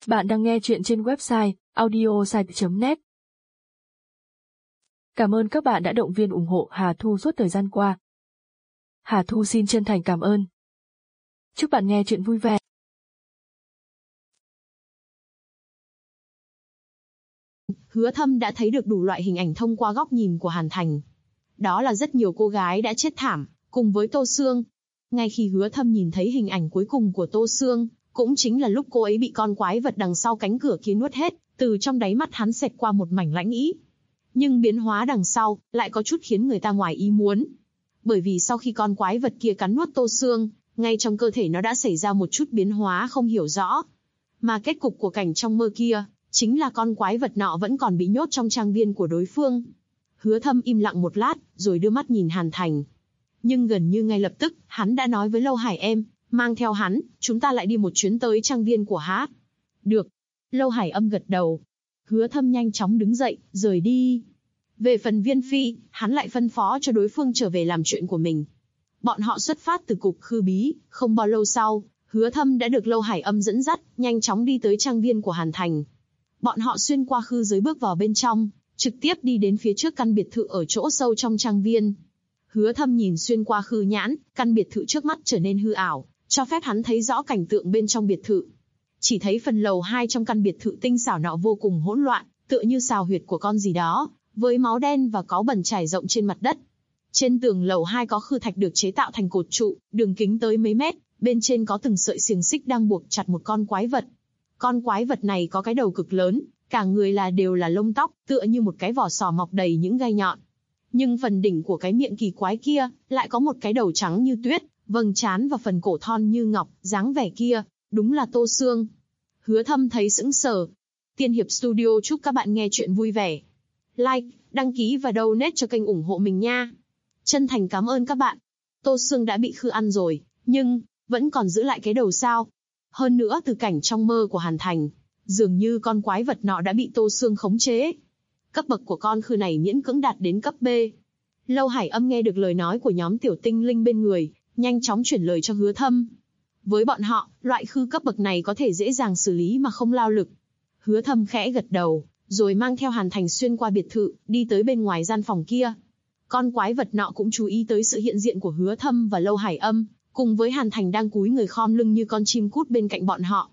Bạn đang nghe chuyện trên website audiosite.net. Cảm ơn các bạn đã động viên ủng hộ Hà Thu suốt thời gian qua. Hà Thu xin chân thành cảm ơn. Chúc bạn nghe chuyện vui vẻ. Hứa Thâm đã thấy được đủ loại hình ảnh thông qua góc nhìn của Hàn Thành. Đó là rất nhiều cô gái đã chết thảm, cùng với Tô Sương. Ngay khi Hứa Thâm nhìn thấy hình ảnh cuối cùng của Tô Sương, cũng chính là lúc cô ấy bị con quái vật đằng sau cánh cửa kia nuốt hết, từ trong đáy mắt hắn xẹt qua một mảnh lãnh ý. Nhưng biến hóa đằng sau lại có chút khiến người ta ngoài ý muốn. Bởi vì sau khi con quái vật kia cắn nuốt Tô Sương, ngay trong cơ thể nó đã xảy ra một chút biến hóa không hiểu rõ. Mà kết cục của cảnh trong mơ kia, chính là con quái vật nọ vẫn còn bị nhốt trong trang viên của đối phương. Hứa Thâm im lặng một lát, rồi đưa mắt nhìn Hàn Thành. Nhưng gần như ngay lập tức, hắn đã nói với Lâu Hải em, mang theo hắn, chúng ta lại đi một chuyến tới trang viên của hắn. Được. Lâu Hải âm gật đầu. Hứa Thâm nhanh chóng đứng dậy, rời đi. Về phần Viên Phi, hắn lại phân phó cho đối phương trở về làm chuyện của mình. Bọn họ xuất phát từ cục Khư Bí, không bao lâu sau, Hứa Thâm đã được Lâu Hải âm dẫn dắt, nhanh chóng đi tới trang viên của Hàn Thành. Bọn họ xuyên qua khư giới bước vào bên trong, trực tiếp đi đến phía trước căn biệt thự ở chỗ sâu trong trang viên. Hứa Thâm nhìn xuyên qua khư nhãn, căn biệt thự trước mắt trở nên hư ảo, cho phép hắn thấy rõ cảnh tượng bên trong biệt thự. Chỉ thấy phần lầu 2 trong căn biệt thự tinh xảo nọ vô cùng hỗn loạn, tựa như xào huyệt của con gì đó, với máu đen và cáu bẩn trải rộng trên mặt đất. Trên tường lầu 2 có khư thạch được chế tạo thành cột trụ, đường kính tới mấy mét, bên trên có từng sợi xiềng xích đang buộc chặt một con quái vật. Con quái vật này có cái đầu cực lớn, cả người đều là lông tóc, tựa như một cái vỏ sò mọc đầy những gai nhọn. Nhưng phần đỉnh của cái miệng kỳ quái kia, lại có một cái đầu trắng như tuyết, vầng trán và phần cổ thon như ngọc, dáng vẻ kia, đúng là Tô Sương. Hứa Thâm thấy sững sờ. Tiên Hiệp Studio chúc các bạn nghe chuyện vui vẻ. Like, đăng ký và donate cho kênh ủng hộ mình nha. Chân thành cảm ơn các bạn. Tô Sương đã bị khư ăn rồi, nhưng vẫn còn giữ lại cái đầu sao? Hơn nữa từ cảnh trong mơ của Hàn Thành, dường như con quái vật nọ đã bị Tô Sương khống chế. Cấp bậc của con khư này miễn cưỡng đạt đến cấp B. Lâu Hải âm nghe được lời nói của nhóm tiểu tinh linh bên người, nhanh chóng chuyển lời cho Hứa Thâm. Với bọn họ, loại khư cấp bậc này có thể dễ dàng xử lý mà không lao lực. Hứa Thâm khẽ gật đầu, rồi mang theo Hàn Thành xuyên qua biệt thự, đi tới bên ngoài gian phòng kia. Con quái vật nọ cũng chú ý tới sự hiện diện của Hứa Thâm và Lâu Hải âm, cùng với Hàn Thành đang cúi người khom lưng như con chim cút bên cạnh bọn họ.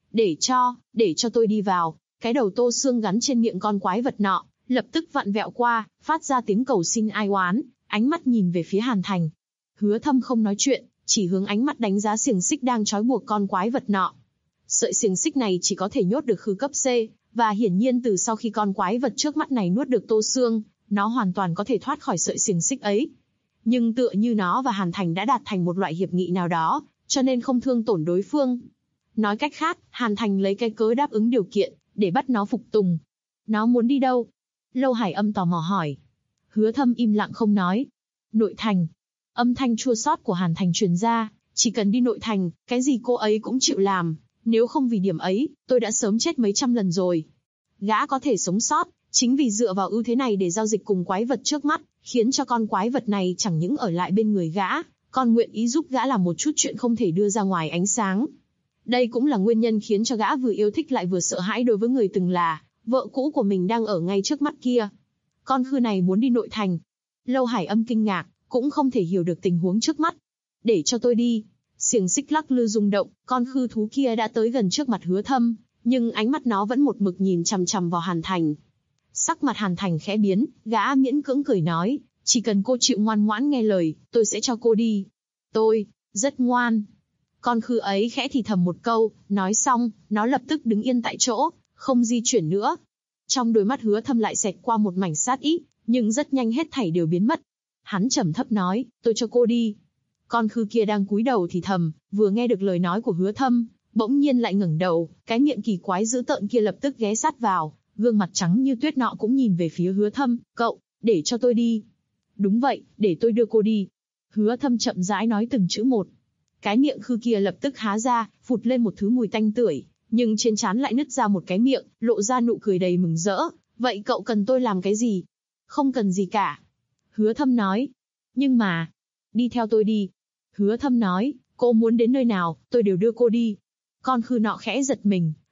Để cho tôi đi vào. Cái đầu Tô Sương gắn trên miệng con quái vật nọ, lập tức vặn vẹo qua, phát ra tiếng cầu xin ai oán, ánh mắt nhìn về phía Hàn Thành. Hứa Thâm không nói chuyện, chỉ hướng ánh mắt đánh giá xiềng xích đang trói buộc con quái vật nọ. Sợi xiềng xích này chỉ có thể nhốt được khư cấp C, và hiển nhiên từ sau khi con quái vật trước mắt này nuốt được Tô Sương, nó hoàn toàn có thể thoát khỏi sợi xiềng xích ấy. Nhưng tựa như nó và Hàn Thành đã đạt thành một loại hiệp nghị nào đó, cho nên không thương tổn đối phương. Nói cách khác, Hàn Thành lấy cái cớ đáp ứng điều kiện, để bắt nó phục tùng. Nó muốn đi đâu? Lâu Hải âm tò mò hỏi. Hứa Thâm im lặng không nói. Nội thành. Âm thanh chua xót của Hàn Thành truyền ra, chỉ cần đi nội thành, cái gì cô ấy cũng chịu làm. Nếu không vì điểm ấy, tôi đã sớm chết mấy trăm lần rồi. Gã có thể sống sót, chính vì dựa vào ưu thế này để giao dịch cùng quái vật trước mắt, khiến cho con quái vật này chẳng những ở lại bên người gã, còn nguyện ý giúp gã làm một chút chuyện không thể đưa ra ngoài ánh sáng. Đây cũng là nguyên nhân khiến cho gã vừa yêu thích lại vừa sợ hãi đối với người từng là vợ cũ của mình đang ở ngay trước mắt kia. Con khư này muốn đi nội thành. Lâu Hải âm kinh ngạc, cũng không thể hiểu được tình huống trước mắt. Để cho tôi đi. Xiềng xích lắc lư rung động, con khư thú kia đã tới gần trước mặt Hứa Thâm, nhưng ánh mắt nó vẫn một mực nhìn chằm chằm vào Hàn Thành. Sắc mặt Hàn Thành khẽ biến, gã miễn cưỡng cười nói, chỉ cần cô chịu ngoan ngoãn nghe lời, tôi sẽ cho cô đi. Tôi, rất ngoan. Con khư ấy khẽ thì thầm một câu, nói xong, nó lập tức đứng yên tại chỗ, không di chuyển nữa. Trong đôi mắt Hứa Thâm lại xẹt qua một mảnh sát ý, nhưng rất nhanh hết thảy đều biến mất. Hắn trầm thấp nói, tôi cho cô đi. Con khư kia đang cúi đầu thì thầm, vừa nghe được lời nói của Hứa Thâm, bỗng nhiên lại ngẩng đầu, cái miệng kỳ quái dữ tợn kia lập tức ghé sát vào, gương mặt trắng như tuyết nọ cũng nhìn về phía Hứa Thâm, cậu, để cho tôi đi. Đúng vậy, để tôi đưa cô đi. Hứa Thâm chậm rãi nói từng chữ một. Cái miệng khư kia lập tức há ra, phụt lên một thứ mùi tanh tưởi, nhưng trên trán lại nứt ra một cái miệng, lộ ra nụ cười đầy mừng rỡ. Vậy cậu cần tôi làm cái gì? Không cần gì cả. Hứa Thâm nói. Nhưng mà, đi theo tôi đi. Hứa Thâm nói, cô muốn đến nơi nào, tôi đều đưa cô đi. Con khư nọ khẽ giật mình,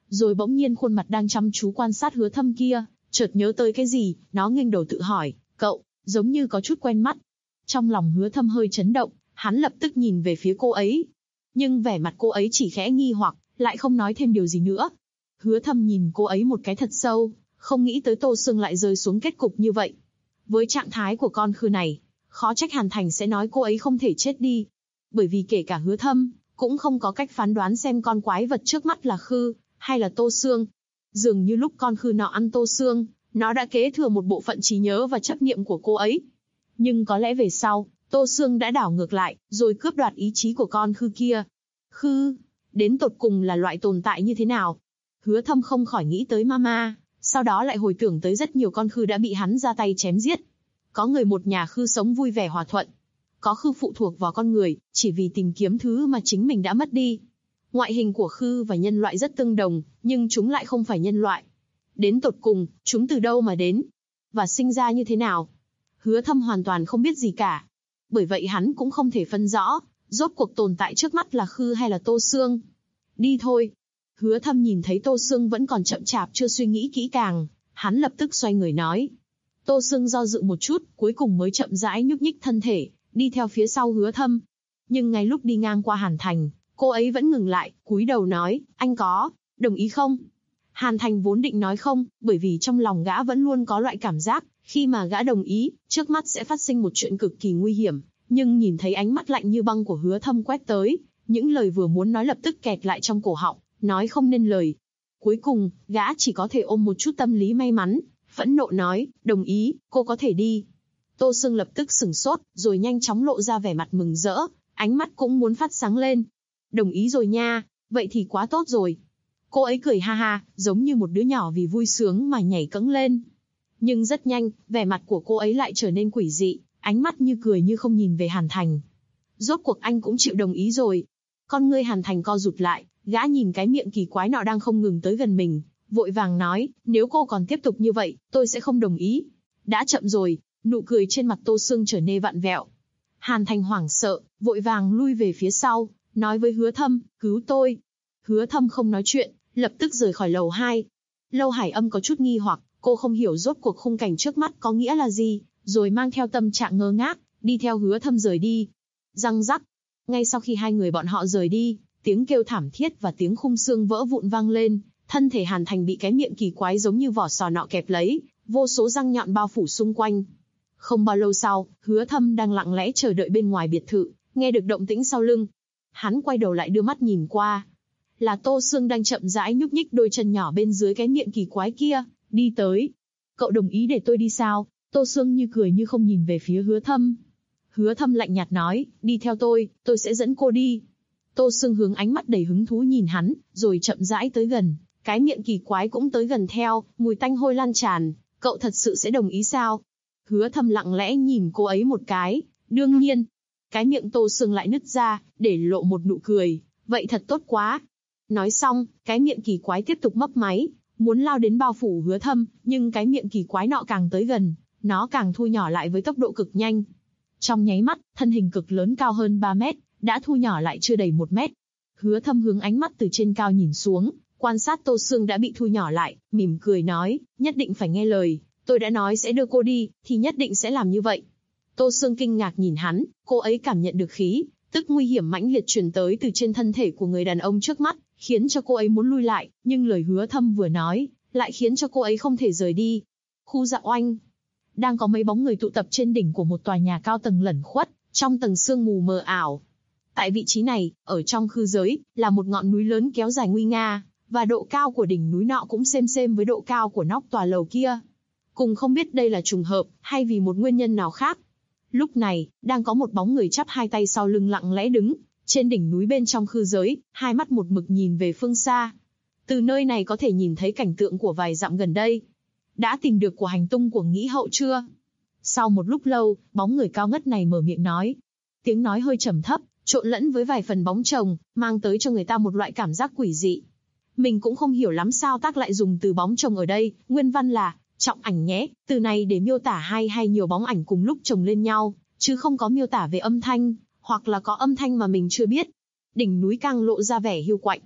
rồi bỗng nhiên khuôn mặt đang chăm chú quan sát Hứa Thâm kia, chợt nhớ tới cái gì, nó nghênh đầu tự hỏi, cậu, giống như có chút quen mắt. Trong lòng Hứa Thâm hơi chấn động, hắn lập tức nhìn về phía cô ấy. Nhưng vẻ mặt cô ấy chỉ khẽ nghi hoặc, lại không nói thêm điều gì nữa. Hứa Thâm nhìn cô ấy một cái thật sâu, không nghĩ tới Tô Sương lại rơi xuống kết cục như vậy. Với trạng thái của con khư này, khó trách Hàn Thành sẽ nói cô ấy không thể chết đi. Bởi vì kể cả Hứa Thâm, cũng không có cách phán đoán xem con quái vật trước mắt là khư, hay là Tô Sương. Dường như lúc con khư nọ ăn Tô Sương, nó đã kế thừa một bộ phận trí nhớ và chấp niệm của cô ấy. Nhưng có lẽ về sau, Tô Sương đã đảo ngược lại, rồi cướp đoạt ý chí của con khư kia. Khư, đến tột cùng là loại tồn tại như thế nào? Hứa Thâm không khỏi nghĩ tới Mama, sau đó lại hồi tưởng tới rất nhiều con khư đã bị hắn ra tay chém giết. Có người một nhà khư sống vui vẻ hòa thuận. Có khư phụ thuộc vào con người, chỉ vì tìm kiếm thứ mà chính mình đã mất đi. Ngoại hình của khư và nhân loại rất tương đồng, nhưng chúng lại không phải nhân loại. Đến tột cùng, chúng từ đâu mà đến? Và sinh ra như thế nào? Hứa Thâm hoàn toàn không biết gì cả. Bởi vậy hắn cũng không thể phân rõ, rốt cuộc tồn tại trước mắt là khư hay là Tô Sương. Đi thôi. Hứa Thâm nhìn thấy Tô Sương vẫn còn chậm chạp chưa suy nghĩ kỹ càng, hắn lập tức xoay người nói. Tô Sương do dự một chút, cuối cùng mới chậm rãi nhúc nhích thân thể, đi theo phía sau Hứa Thâm. Nhưng ngay lúc đi ngang qua Hàn Thành, cô ấy vẫn ngừng lại, cúi đầu nói, anh có đồng ý không? Hàn Thành vốn định nói không, bởi vì trong lòng gã vẫn luôn có loại cảm giác, khi mà gã đồng ý, trước mắt sẽ phát sinh một chuyện cực kỳ nguy hiểm. Nhưng nhìn thấy ánh mắt lạnh như băng của Hứa Thâm quét tới, những lời vừa muốn nói lập tức kẹt lại trong cổ họng, nói không nên lời. Cuối cùng, gã chỉ có thể ôm một chút tâm lý may mắn, phẫn nộ nói, đồng ý, cô có thể đi. Tô Sương lập tức sửng sốt, rồi nhanh chóng lộ ra vẻ mặt mừng rỡ, ánh mắt cũng muốn phát sáng lên. Đồng ý rồi nha, vậy thì quá tốt rồi. Cô ấy cười ha ha, giống như một đứa nhỏ vì vui sướng mà nhảy cẫng lên. Nhưng rất nhanh, vẻ mặt của cô ấy lại trở nên quỷ dị, ánh mắt như cười như không nhìn về Hàn Thành. Rốt cuộc anh cũng chịu đồng ý rồi. Con ngươi Hàn Thành co rụt lại, gã nhìn cái miệng kỳ quái nọ đang không ngừng tới gần mình, vội vàng nói, nếu cô còn tiếp tục như vậy, tôi sẽ không đồng ý. Đã chậm rồi, nụ cười trên mặt Tô Sương trở nên vặn vẹo. Hàn Thành hoảng sợ, vội vàng lui về phía sau, nói với Hứa Thâm, cứu tôi. Hứa Thâm không nói chuyện, lập tức rời khỏi lầu 2. Lâu Hải Âm có chút nghi hoặc, cô không hiểu rốt cuộc khung cảnh trước mắt có nghĩa là gì, rồi mang theo tâm trạng ngơ ngác, đi theo Hứa Thâm rời đi. Răng rắc. Ngay sau khi hai người bọn họ rời đi, tiếng kêu thảm thiết và tiếng khung xương vỡ vụn vang lên, thân thể Hàn Thành bị cái miệng kỳ quái giống như vỏ sò nọ kẹp lấy, vô số răng nhọn bao phủ xung quanh. Không bao lâu sau, Hứa Thâm đang lặng lẽ chờ đợi bên ngoài biệt thự, nghe được động tĩnh sau lưng. Hắn quay đầu lại đưa mắt nhìn qua. Là Tô Sương đang chậm rãi nhúc nhích đôi chân nhỏ bên dưới cái miệng kỳ quái kia, đi tới. Cậu đồng ý để tôi đi sao? Tô Sương như cười như không nhìn về phía Hứa Thâm. Hứa Thâm lạnh nhạt nói, đi theo tôi sẽ dẫn cô đi. Tô Sương hướng ánh mắt đầy hứng thú nhìn hắn, rồi chậm rãi tới gần. Cái miệng kỳ quái cũng tới gần theo, mùi tanh hôi lan tràn. Cậu thật sự sẽ đồng ý sao? Hứa Thâm lặng lẽ nhìn cô ấy một cái, đương nhiên. Cái miệng Tô Sương lại nứt ra, để lộ một nụ cười, vậy thật tốt quá. Nói xong, cái miệng kỳ quái tiếp tục mấp máy, muốn lao đến bao phủ Hứa Thâm, nhưng cái miệng kỳ quái nọ càng tới gần, nó càng thu nhỏ lại với tốc độ cực nhanh. Trong nháy mắt, thân hình cực lớn cao hơn 3 mét, đã thu nhỏ lại chưa đầy 1 mét. Hứa Thâm hướng ánh mắt từ trên cao nhìn xuống, quan sát Tô Sương đã bị thu nhỏ lại, mỉm cười nói, nhất định phải nghe lời, tôi đã nói sẽ đưa cô đi, thì nhất định sẽ làm như vậy. Tô Sương kinh ngạc nhìn hắn, cô ấy cảm nhận được khí, tức nguy hiểm mãnh liệt truyền tới từ trên thân thể của người đàn ông trước mắt, khiến cho cô ấy muốn lui lại, nhưng lời Hứa Thâm vừa nói, lại khiến cho cô ấy không thể rời đi. Khu Dạ Oanh. Đang có mấy bóng người tụ tập trên đỉnh của một tòa nhà cao tầng lẩn khuất, trong tầng sương mù mờ ảo. Tại vị trí này, ở trong khư giới, là một ngọn núi lớn kéo dài nguy nga, và độ cao của đỉnh núi nọ cũng xem với độ cao của nóc tòa lầu kia. Cùng không biết đây là trùng hợp, hay vì một nguyên nhân nào khác. Lúc này, đang có một bóng người chắp hai tay sau lưng lặng lẽ đứng, trên đỉnh núi bên trong khư giới, hai mắt một mực nhìn về phương xa. Từ nơi này có thể nhìn thấy cảnh tượng của vài dặm gần đây. Đã tìm được của hành tung của Nghĩ Hậu chưa? Sau một lúc lâu, bóng người cao ngất này mở miệng nói. Tiếng nói hơi trầm thấp, trộn lẫn với vài phần bóng chồng, mang tới cho người ta một loại cảm giác quỷ dị. Mình cũng không hiểu lắm sao tác lại dùng từ bóng chồng ở đây, nguyên văn là trọng ảnh nhé, từ này để miêu tả hai hay nhiều bóng ảnh cùng lúc chồng lên nhau, chứ không có miêu tả về âm thanh, hoặc là có âm thanh mà mình chưa biết. Đỉnh núi càng lộ ra vẻ hiu quạnh.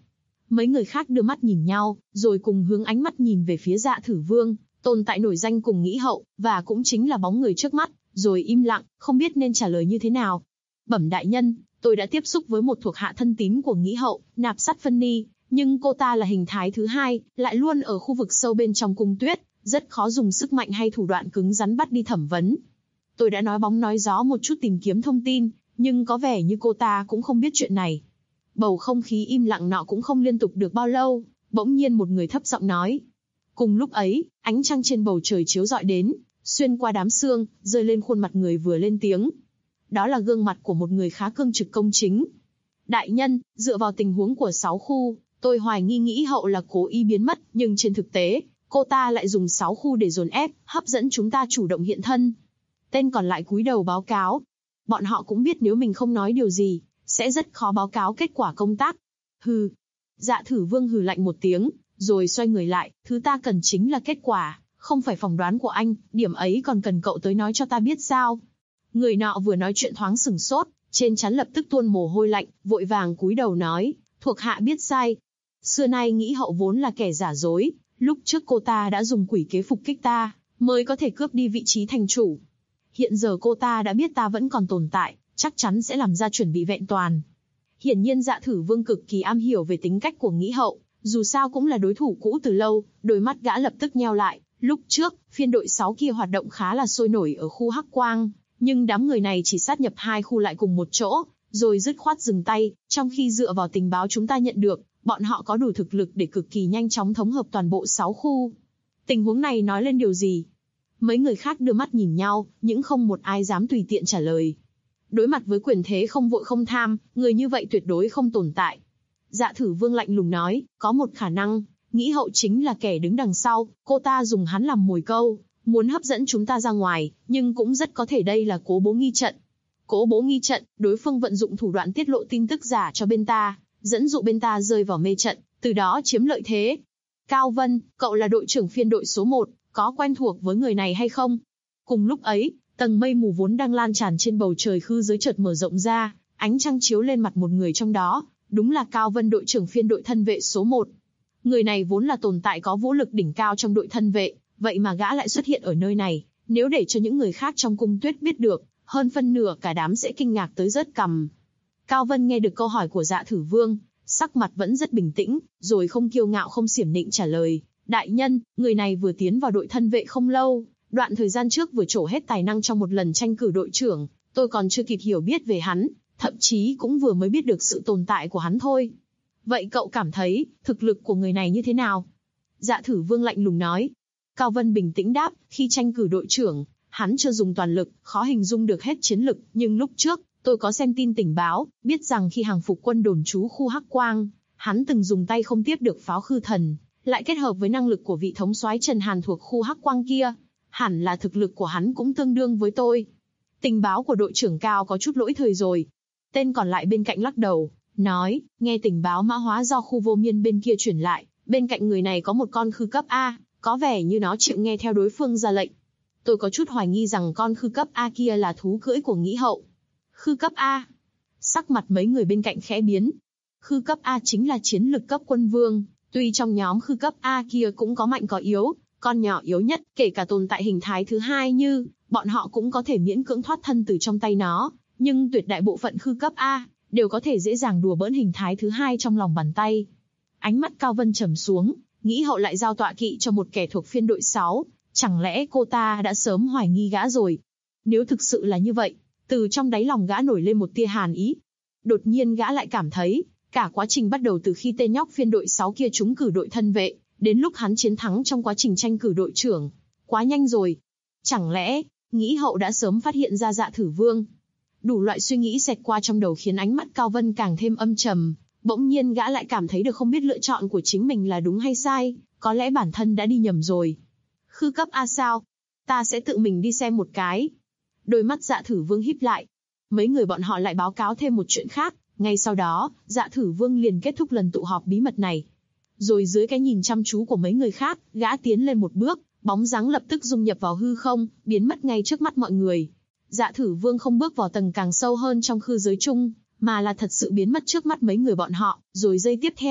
Mấy người khác đưa mắt nhìn nhau, rồi cùng hướng ánh mắt nhìn về phía Dạ Thử Vương, tồn tại nổi danh cùng Nghĩ Hậu, và cũng chính là bóng người trước mắt, rồi im lặng, không biết nên trả lời như thế nào. Bẩm đại nhân, tôi đã tiếp xúc với một thuộc hạ thân tín của Nghĩ Hậu, Nạp Sát Phân Ni, nhưng cô ta là hình thái thứ hai, lại luôn ở khu vực sâu bên trong cung tuyết, rất khó dùng sức mạnh hay thủ đoạn cứng rắn bắt đi thẩm vấn. Tôi đã nói bóng nói gió một chút tìm kiếm thông tin, nhưng có vẻ như cô ta cũng không biết chuyện này. Bầu không khí im lặng nọ cũng không liên tục được bao lâu, bỗng nhiên một người thấp giọng nói. Cùng lúc ấy, ánh trăng trên bầu trời chiếu rọi đến, xuyên qua đám sương, rơi lên khuôn mặt người vừa lên tiếng. Đó là gương mặt của một người khá cương trực công chính. Đại nhân, dựa vào tình huống của 6 khu, tôi hoài nghi Nghĩ Hậu là cố ý biến mất, nhưng trên thực tế, cô ta lại dùng 6 khu để dồn ép, hấp dẫn chúng ta chủ động hiện thân. Tên còn lại cúi đầu báo cáo. Bọn họ cũng biết nếu mình không nói điều gì, sẽ rất khó báo cáo kết quả công tác. Hừ. Dạ Thử Vương hừ lạnh một tiếng, rồi xoay người lại, thứ ta cần chính là kết quả, không phải phỏng đoán của anh, điểm ấy còn cần cậu tới nói cho ta biết sao. Người nọ vừa nói chuyện thoáng sửng sốt, trên trán lập tức tuôn mồ hôi lạnh, vội vàng cúi đầu nói, thuộc hạ biết sai. Xưa nay Nghĩ Hậu vốn là kẻ giả dối, lúc trước cô ta đã dùng quỷ kế phục kích ta, mới có thể cướp đi vị trí thành chủ. Hiện giờ cô ta đã biết ta vẫn còn tồn tại, chắc chắn sẽ làm ra chuẩn bị vẹn toàn. Hiển nhiên Dạ Thử Vương cực kỳ am hiểu về tính cách của Nghĩ Hậu, dù sao cũng là đối thủ cũ từ lâu, đôi mắt gã lập tức nheo lại. Lúc trước, phiên đội 6 kia hoạt động khá là sôi nổi ở khu Hắc Quang, nhưng đám người này chỉ sát nhập 2 khu lại cùng một chỗ, rồi dứt khoát dừng tay, trong khi dựa vào tình báo chúng ta nhận được, bọn họ có đủ thực lực để cực kỳ nhanh chóng thống hợp toàn bộ 6 khu. Tình huống này nói lên điều gì? Mấy người khác đưa mắt nhìn nhau, nhưng không một ai dám tùy tiện trả lời. Đối mặt với quyền thế không vội không tham, người như vậy tuyệt đối không tồn tại. Dạ Thử Vương lạnh lùng nói, có một khả năng, Nghĩ Hậu chính là kẻ đứng đằng sau, cô ta dùng hắn làm mồi câu, muốn hấp dẫn chúng ta ra ngoài, nhưng cũng rất có thể đây là cố bố nghi trận. Cố bố nghi trận, đối phương vận dụng thủ đoạn tiết lộ tin tức giả cho bên ta, dẫn dụ bên ta rơi vào mê trận, từ đó chiếm lợi thế. Cao Vân, cậu là đội trưởng phiên đội số 1, có quen thuộc với người này hay không? Cùng lúc ấy, tầng mây mù vốn đang lan tràn trên bầu trời khư giới chợt mở rộng ra, ánh trăng chiếu lên mặt một người trong đó, đúng là Cao Vân, đội trưởng phiên đội thân vệ số 1. Người này vốn là tồn tại có vũ lực đỉnh cao trong đội thân vệ, vậy mà gã lại xuất hiện ở nơi này, nếu để cho những người khác trong cung tuyết biết được, hơn phân nửa cả đám sẽ kinh ngạc tới rớt cằm. Cao Vân nghe được câu hỏi của Dạ Thử Vương, sắc mặt vẫn rất bình tĩnh, rồi không kiêu ngạo không xiểm nịnh trả lời, đại nhân, người này vừa tiến vào đội thân vệ không lâu, đoạn thời gian trước vừa trổ hết tài năng trong một lần tranh cử đội trưởng, tôi còn chưa kịp hiểu biết về hắn, thậm chí cũng vừa mới biết được sự tồn tại của hắn thôi. Vậy cậu cảm thấy, thực lực của người này như thế nào? Dạ Thử Vương lạnh lùng nói. Cao Vân bình tĩnh đáp, khi tranh cử đội trưởng, hắn chưa dùng toàn lực, khó hình dung được hết chiến lực, nhưng lúc trước, tôi có xem tin tình báo, biết rằng khi hàng phục quân đồn trú khu Hắc Quang, hắn từng dùng tay không tiếp được pháo khư thần, lại kết hợp với năng lực của vị thống soái Trần Hàn thuộc khu Hắc Quang kia, hẳn là thực lực của hắn cũng tương đương với tôi. Tình báo của đội trưởng Cao có chút lỗi thời rồi. Tên còn lại bên cạnh lắc đầu, nói, nghe tình báo mã hóa do khu vô miên bên kia truyền lại, bên cạnh người này có một con khư cấp A, có vẻ như nó chịu nghe theo đối phương ra lệnh. Tôi có chút hoài nghi rằng con khư cấp A kia là thú cưỡi của Nghĩ Hậu. Khư cấp A. Sắc mặt mấy người bên cạnh khẽ biến. Khư cấp A chính là chiến lực cấp quân vương, tuy trong nhóm khư cấp A kia cũng có mạnh có yếu, con nhỏ yếu nhất, kể cả tồn tại hình thái thứ hai như, bọn họ cũng có thể miễn cưỡng thoát thân từ trong tay nó, nhưng tuyệt đại bộ phận khư cấp A, đều có thể dễ dàng đùa bỡn hình thái thứ hai trong lòng bàn tay. Ánh mắt Cao Vân trầm xuống, Nghĩ Hậu lại giao tọa kỵ cho một kẻ thuộc phiên đội 6, chẳng lẽ cô ta đã sớm hoài nghi gã rồi? Nếu thực sự là như vậy, từ trong đáy lòng gã nổi lên một tia hàn ý. Đột nhiên gã lại cảm thấy, cả quá trình bắt đầu từ khi tên nhóc phiên đội 6 kia trúng cử đội thân vệ, đến lúc hắn chiến thắng trong quá trình tranh cử đội trưởng, quá nhanh rồi. Chẳng lẽ, Nghĩ Hậu đã sớm phát hiện ra Dạ Thử Vương? Đủ loại suy nghĩ xẹt qua trong đầu khiến ánh mắt Cao Vân càng thêm âm trầm. Bỗng nhiên gã lại cảm thấy được không biết lựa chọn của chính mình là đúng hay sai, có lẽ bản thân đã đi nhầm rồi. Khư cấp A sao? Ta sẽ tự mình đi xem một cái. Đôi mắt Dạ Thử Vương híp lại. Mấy người bọn họ lại báo cáo thêm một chuyện khác, ngay sau đó, Dạ Thử Vương liền kết thúc lần tụ họp bí mật này. Rồi dưới cái nhìn chăm chú của mấy người khác, gã tiến lên một bước, bóng dáng lập tức dung nhập vào hư không, biến mất ngay trước mắt mọi người. Dạ Thử Vương không bước vào tầng càng sâu hơn trong khư giới chung, mà là thật sự biến mất trước mắt mấy người bọn họ, rồi giây tiếp theo,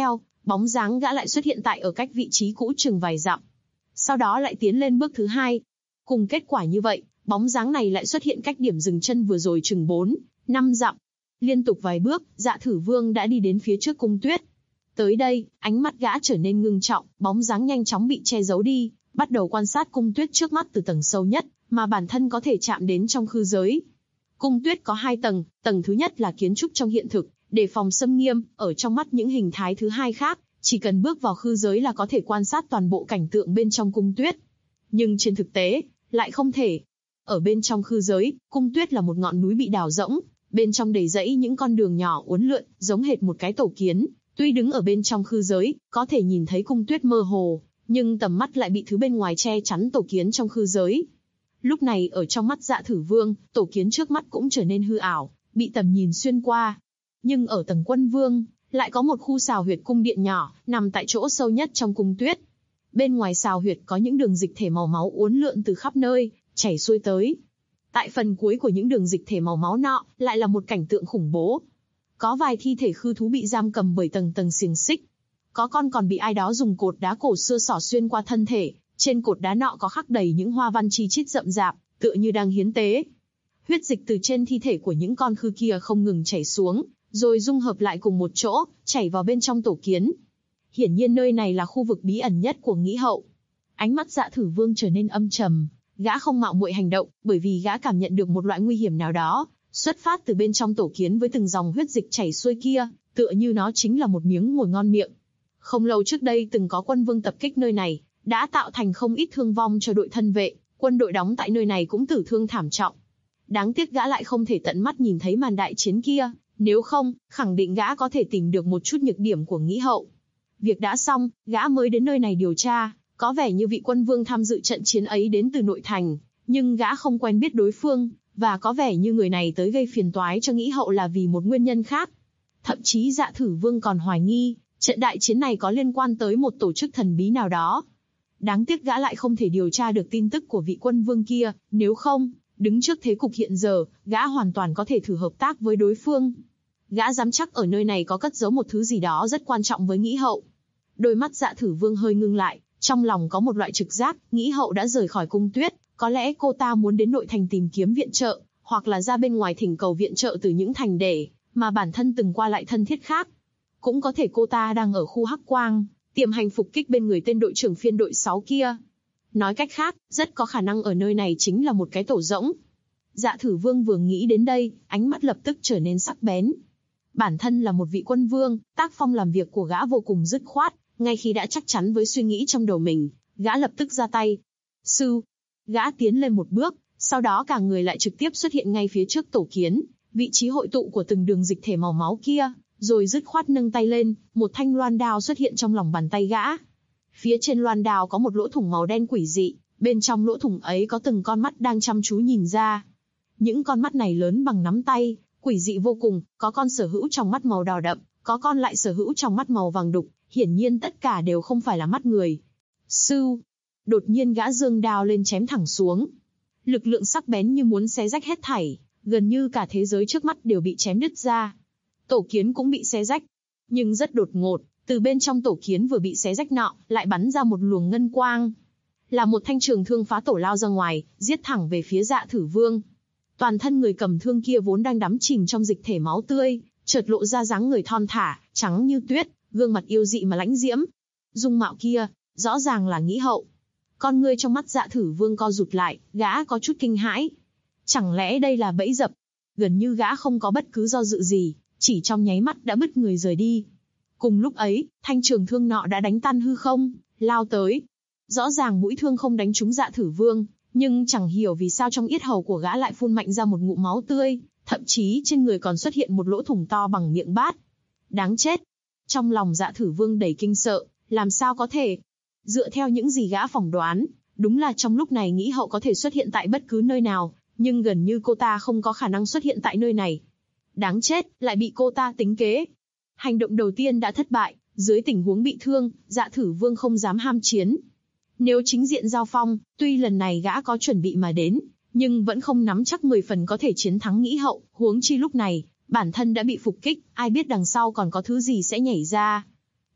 bóng dáng gã lại xuất hiện tại ở cách vị trí cũ chừng vài dặm. Sau đó lại tiến lên bước thứ hai. Cùng kết quả như vậy, bóng dáng này lại xuất hiện cách điểm dừng chân vừa rồi chừng 4, 5 dặm. Liên tục vài bước, Dạ Thử Vương đã đi đến phía trước Cung Tuyết. Tới đây, ánh mắt gã trở nên ngưng trọng, bóng dáng nhanh chóng bị che giấu đi, bắt đầu quan sát Cung Tuyết trước mắt từ tầng sâu nhất, mà bản thân có thể chạm đến trong khư giới. Cung Tuyết có 2 tầng, tầng thứ nhất là kiến trúc trong hiện thực, đề phòng xâm nghiêm, ở trong mắt những hình thái thứ hai khác, chỉ cần bước vào khư giới là có thể quan sát toàn bộ cảnh tượng bên trong Cung Tuyết. Nhưng trên thực tế, lại không thể. Ở bên trong khư giới, Cung Tuyết là một ngọn núi bị đào rỗng, bên trong đầy rẫy những con đường nhỏ uốn lượn, giống hệt một cái tổ kiến. Tuy đứng ở bên trong khư giới, có thể nhìn thấy Cung Tuyết mơ hồ, nhưng tầm mắt lại bị thứ bên ngoài che chắn tổ kiến trong khư giới. Lúc này ở trong mắt Dạ Thử Vương, tổ kiến trước mắt cũng trở nên hư ảo, bị tầm nhìn xuyên qua. Nhưng ở tầng Quân Vương, lại có một khu xào huyệt cung điện nhỏ, nằm tại chỗ sâu nhất trong Cung Tuyết. Bên ngoài xào huyệt có những đường dịch thể màu máu uốn lượn từ khắp nơi, chảy xuôi tới. Tại phần cuối của những đường dịch thể màu máu nọ, lại là một cảnh tượng khủng bố. Có vài thi thể khư thú bị giam cầm bởi tầng tầng xiềng xích. Có con còn bị ai đó dùng cột đá cổ xưa xỏ xuyên qua thân thể, trên cột đá nọ có khắc đầy những hoa văn chi chít rậm rạp, tựa như đang hiến tế. Huyết dịch từ trên thi thể của những con khư kia không ngừng chảy xuống, rồi dung hợp lại cùng một chỗ, chảy vào bên trong tổ kiến. Hiển nhiên nơi này là khu vực bí ẩn nhất của Nghĩ Hậu. Ánh mắt Dạ Thử Vương trở nên âm trầm, gã không mạo muội hành động, bởi vì gã cảm nhận được một loại nguy hiểm nào đó, xuất phát từ bên trong tổ kiến với từng dòng huyết dịch chảy xuôi kia, tựa như nó chính là một miếng mồi ngon miệng. Không lâu trước đây từng có quân vương tập kích nơi này, đã tạo thành không ít thương vong cho đội thân vệ, quân đội đóng tại nơi này cũng tử thương thảm trọng. Đáng tiếc gã lại không thể tận mắt nhìn thấy màn đại chiến kia, nếu không, khẳng định gã có thể tìm được một chút nhược điểm của Nghĩ Hậu. Việc đã xong, gã mới đến nơi này điều tra, có vẻ như vị quân vương tham dự trận chiến ấy đến từ nội thành, nhưng gã không quen biết đối phương, và có vẻ như người này tới gây phiền toái cho Nghĩ Hậu là vì một nguyên nhân khác. Thậm chí Dạ Thử Vương còn hoài nghi, trận đại chiến này có liên quan tới một tổ chức thần bí nào đó. Đáng tiếc gã lại không thể điều tra được tin tức của vị quân vương kia, nếu không, đứng trước thế cục hiện giờ, gã hoàn toàn có thể thử hợp tác với đối phương. Gã dám chắc ở nơi này có cất giấu một thứ gì đó rất quan trọng với Nghĩ Hậu. Đôi mắt Dạ Thử Vương hơi ngưng lại, trong lòng có một loại trực giác, Nghĩ Hậu đã rời khỏi Cung Tuyết, có lẽ cô ta muốn đến nội thành tìm kiếm viện trợ, hoặc là ra bên ngoài thỉnh cầu viện trợ từ những thành để mà bản thân từng qua lại thân thiết khác. Cũng có thể cô ta đang ở khu Hắc Quang, tiềm hành phục kích bên người tên đội trưởng phiên đội 6 kia. Nói cách khác, rất có khả năng ở nơi này chính là một cái tổ rỗng. Dạ Thử Vương vừa nghĩ đến đây, ánh mắt lập tức trở nên sắc bén. Bản thân là một vị quân vương, tác phong làm việc của gã vô cùng dứt khoát, ngay khi đã chắc chắn với suy nghĩ trong đầu mình, gã lập tức ra tay. Sư, gã tiến lên một bước, sau đó cả người lại trực tiếp xuất hiện ngay phía trước tổ kiến, vị trí hội tụ của từng đường dịch thể màu máu kia, rồi dứt khoát nâng tay lên, một thanh loan đao xuất hiện trong lòng bàn tay gã. Phía trên loan đao có một lỗ thủng màu đen quỷ dị, bên trong lỗ thủng ấy có từng con mắt đang chăm chú nhìn ra. Những con mắt này lớn bằng nắm tay, quỷ dị vô cùng, có con sở hữu trong mắt màu đỏ đậm, có con lại sở hữu trong mắt màu vàng đục, hiển nhiên tất cả đều không phải là mắt người. Sưu, đột nhiên gã giương đao lên chém thẳng xuống. Lực lượng sắc bén như muốn xé rách hết thảy, gần như cả thế giới trước mắt đều bị chém đứt ra. Tổ kiến cũng bị xé rách, nhưng rất đột ngột, từ bên trong tổ kiến vừa bị xé rách nọ, lại bắn ra một luồng ngân quang. Là một thanh trường thương phá tổ lao ra ngoài, giết thẳng về phía Dạ Thử Vương. Toàn thân người cầm thương kia vốn đang đắm chìm trong dịch thể máu tươi, chợt lộ ra dáng người thon thả, trắng như tuyết, gương mặt yêu dị mà lãnh diễm. Dung mạo kia, rõ ràng là Nghĩ Hậu. Con ngươi trong mắt Dạ Thử Vương co rụt lại, gã có chút kinh hãi. Chẳng lẽ đây là bẫy dập? Gần như gã không có bất cứ do dự gì, chỉ trong nháy mắt đã bứt người rời đi. Cùng lúc ấy, thanh trường thương nọ đã đánh tan hư không, lao tới. Rõ ràng mũi thương không đánh trúng Dạ Thử Vương, nhưng chẳng hiểu vì sao trong yết hầu của gã lại phun mạnh ra một ngụm máu tươi, thậm chí trên người còn xuất hiện một lỗ thủng to bằng miệng bát. Đáng chết! Trong lòng Dạ Thử Vương đầy kinh sợ, làm sao có thể? Dựa theo những gì gã phỏng đoán, đúng là trong lúc này Nghĩ Hậu có thể xuất hiện tại bất cứ nơi nào, nhưng gần như cô ta không có khả năng xuất hiện tại nơi này. Đáng chết, lại bị cô ta tính kế. Hành động đầu tiên đã thất bại, dưới tình huống bị thương, Dạ Thử Vương không dám ham chiến. Nếu chính diện giao phong, tuy lần này gã có chuẩn bị mà đến, nhưng vẫn không nắm chắc 10 phần có thể chiến thắng Nghĩ Hậu, huống chi lúc này, bản thân đã bị phục kích, ai biết đằng sau còn có thứ gì sẽ nhảy ra.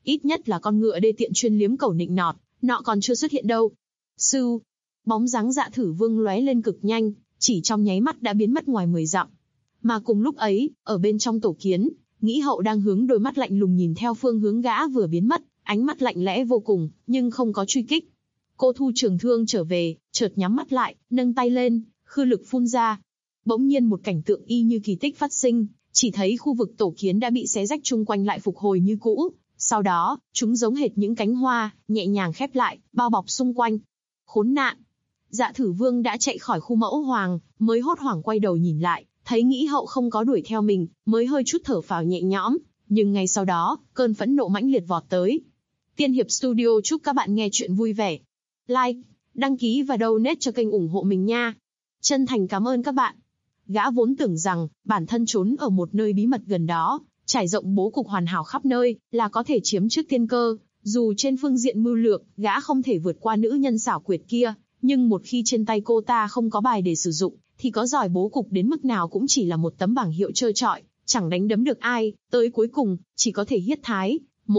Ít nhất là con ngựa đê tiện chuyên liếm cẩu nịnh nọt, nọ còn chưa xuất hiện đâu. Sưu, bóng dáng Dạ Thử Vương lóe lên cực nhanh, chỉ trong nháy mắt đã biến mất ngoài 10 dặm. Mà cùng lúc ấy, ở bên trong tổ kiến, Nghĩ Hậu đang hướng đôi mắt lạnh lùng nhìn theo phương hướng gã vừa biến mất, ánh mắt lạnh lẽ vô cùng, nhưng không có truy kích. Cô thu trường thương trở về, chợt nhắm mắt lại, nâng tay lên, khư lực phun ra. Bỗng nhiên một cảnh tượng y như kỳ tích phát sinh, chỉ thấy khu vực tổ kiến đã bị xé rách chung quanh lại phục hồi như cũ. Sau đó, chúng giống hệt những cánh hoa, nhẹ nhàng khép lại, bao bọc xung quanh. Khốn nạn! Dạ Thử Vương đã chạy khỏi khu mẫu hoàng, mới hốt hoảng quay đầu nhìn lại, thấy Nghĩ Hậu không có đuổi theo mình, mới hơi chút thở phào nhẹ nhõm. Nhưng ngay sau đó, cơn phẫn nộ mãnh liệt vọt tới. Tiên Hiệp Studio chúc các bạn nghe chuyện vui vẻ. Like, đăng ký và donate cho kênh ủng hộ mình nha. Chân thành cảm ơn các bạn. Gã vốn tưởng rằng, bản thân trốn ở một nơi bí mật gần đó, trải rộng bố cục hoàn hảo khắp nơi, là có thể chiếm trước tiên cơ. Dù trên phương diện mưu lược, gã không thể vượt qua nữ nhân xảo quyệt kia, nhưng một khi trên tay cô ta không có bài để sử dụng, thì có giỏi bố cục đến mức nào cũng chỉ là một tấm bảng hiệu trơ trọi, chẳng đánh đấm được ai, tới cuối cùng, chỉ có thể hiết thái.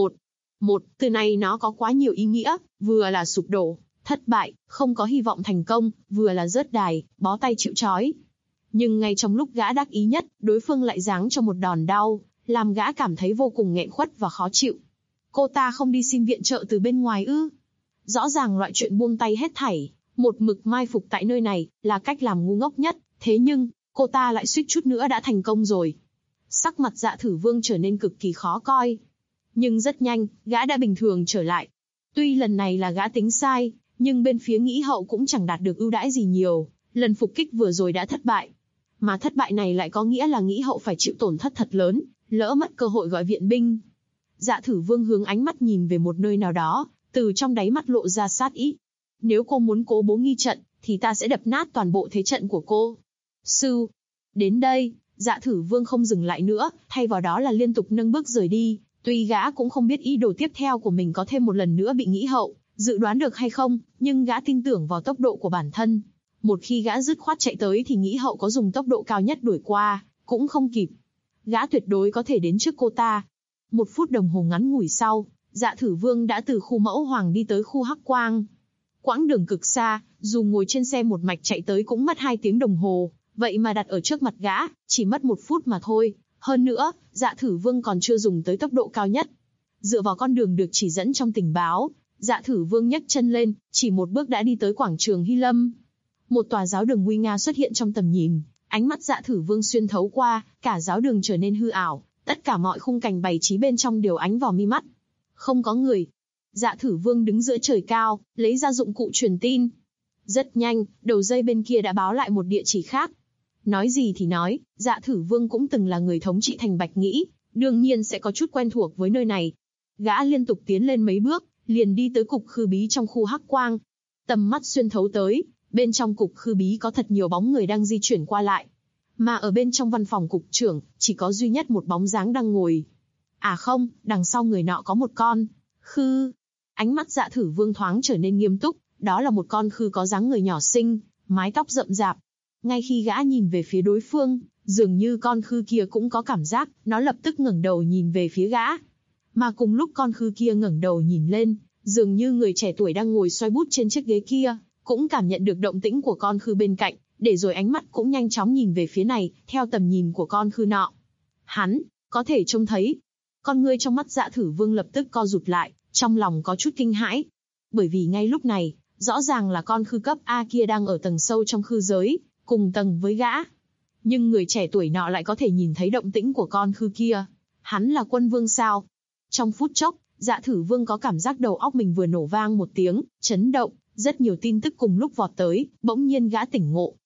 Một từ này nó có quá nhiều ý nghĩa, vừa là sụp đổ, thất bại, không có hy vọng thành công, vừa là rớt đài, bó tay chịu trói. Nhưng ngay trong lúc gã đắc ý nhất, đối phương lại giáng cho một đòn đau, làm gã cảm thấy vô cùng nghẹn khuất và khó chịu. Cô ta không đi xin viện trợ từ bên ngoài ư? Rõ ràng loại chuyện buông tay hết thảy, một mực mai phục tại nơi này, là cách làm ngu ngốc nhất, thế nhưng, cô ta lại suýt chút nữa đã thành công rồi. Sắc mặt Dạ Thử Vương trở nên cực kỳ khó coi. Nhưng rất nhanh, gã đã bình thường trở lại. Tuy lần này là gã tính sai, nhưng bên phía Nghĩ Hậu cũng chẳng đạt được ưu đãi gì nhiều, lần phục kích vừa rồi đã thất bại. Mà thất bại này lại có nghĩa là Nghĩ Hậu phải chịu tổn thất thật lớn, lỡ mất cơ hội gọi viện binh. Dạ Thử Vương hướng ánh mắt nhìn về một nơi nào đó, từ trong đáy mắt lộ ra sát ý. Nếu cô muốn cố bố nghi trận, thì ta sẽ đập nát toàn bộ thế trận của cô. Sưu. Đến đây, Dạ Thử Vương không dừng lại nữa, thay vào đó là liên tục nâng bước rời đi. Tuy gã cũng không biết ý đồ tiếp theo của mình có thêm một lần nữa bị Nghĩ Hậu dự đoán được hay không, nhưng gã tin tưởng vào tốc độ của bản thân. Một khi gã dứt khoát chạy tới thì Nghĩ Hậu có dùng tốc độ cao nhất đuổi qua, cũng không kịp. Gã tuyệt đối có thể đến trước cô ta. 1 phút đồng hồ ngắn ngủi sau, Dạ Thử Vương đã từ khu mẫu hoàng đi tới khu Hắc Quang. Quãng đường cực xa, dù ngồi trên xe một mạch chạy tới cũng mất 2 tiếng đồng hồ, vậy mà đặt ở trước mặt gã, chỉ mất 1 phút mà thôi. Hơn nữa, Dạ Thử Vương còn chưa dùng tới tốc độ cao nhất. Dựa vào con đường được chỉ dẫn trong tình báo, Dạ Thử Vương nhấc chân lên, chỉ một bước đã đi tới quảng trường Hy Lâm. Một tòa giáo đường nguy nga xuất hiện trong tầm nhìn, ánh mắt Dạ Thử Vương xuyên thấu qua, cả giáo đường trở nên hư ảo, tất cả mọi khung cảnh bày trí bên trong đều ánh vào mi mắt. Không có người. Dạ Thử Vương đứng giữa trời cao, lấy ra dụng cụ truyền tin. Rất nhanh, đầu dây bên kia đã báo lại một địa chỉ khác. Nói gì thì nói, Dạ Thử Vương cũng từng là người thống trị thành Bạch Nghĩ, đương nhiên sẽ có chút quen thuộc với nơi này. Gã liên tục tiến lên mấy bước, liền đi tới cục khư bí trong khu Hắc Quang. Tầm mắt xuyên thấu tới, bên trong cục khư bí có thật nhiều bóng người đang di chuyển qua lại. Mà ở bên trong văn phòng cục trưởng, chỉ có duy nhất một bóng dáng đang ngồi. À không, đằng sau người nọ có một con khư. Ánh mắt Dạ Thử Vương thoáng trở nên nghiêm túc, đó là một con khư có dáng người nhỏ xinh, mái tóc rậm rạp. Ngay khi gã nhìn về phía đối phương, dường như con khư kia cũng có cảm giác, nó lập tức ngẩng đầu nhìn về phía gã. Mà cùng lúc con khư kia ngẩng đầu nhìn lên, dường như người trẻ tuổi đang ngồi xoay bút trên chiếc ghế kia, cũng cảm nhận được động tĩnh của con khư bên cạnh, để rồi ánh mắt cũng nhanh chóng nhìn về phía này, theo tầm nhìn của con khư nọ. Hắn, có thể trông thấy. Con ngươi trong mắt Dạ Thử Vương lập tức co rụt lại, trong lòng có chút kinh hãi. Bởi vì ngay lúc này, rõ ràng là con khư cấp A kia đang ở tầng sâu trong khư giới, cùng tầng với gã. Nhưng người trẻ tuổi nọ lại có thể nhìn thấy động tĩnh của con khư kia. Hắn là Quân Vương sao? Trong phút chốc, Dạ Thử Vương có cảm giác đầu óc mình vừa nổ vang một tiếng, chấn động, rất nhiều tin tức cùng lúc vọt tới, bỗng nhiên gã tỉnh ngộ.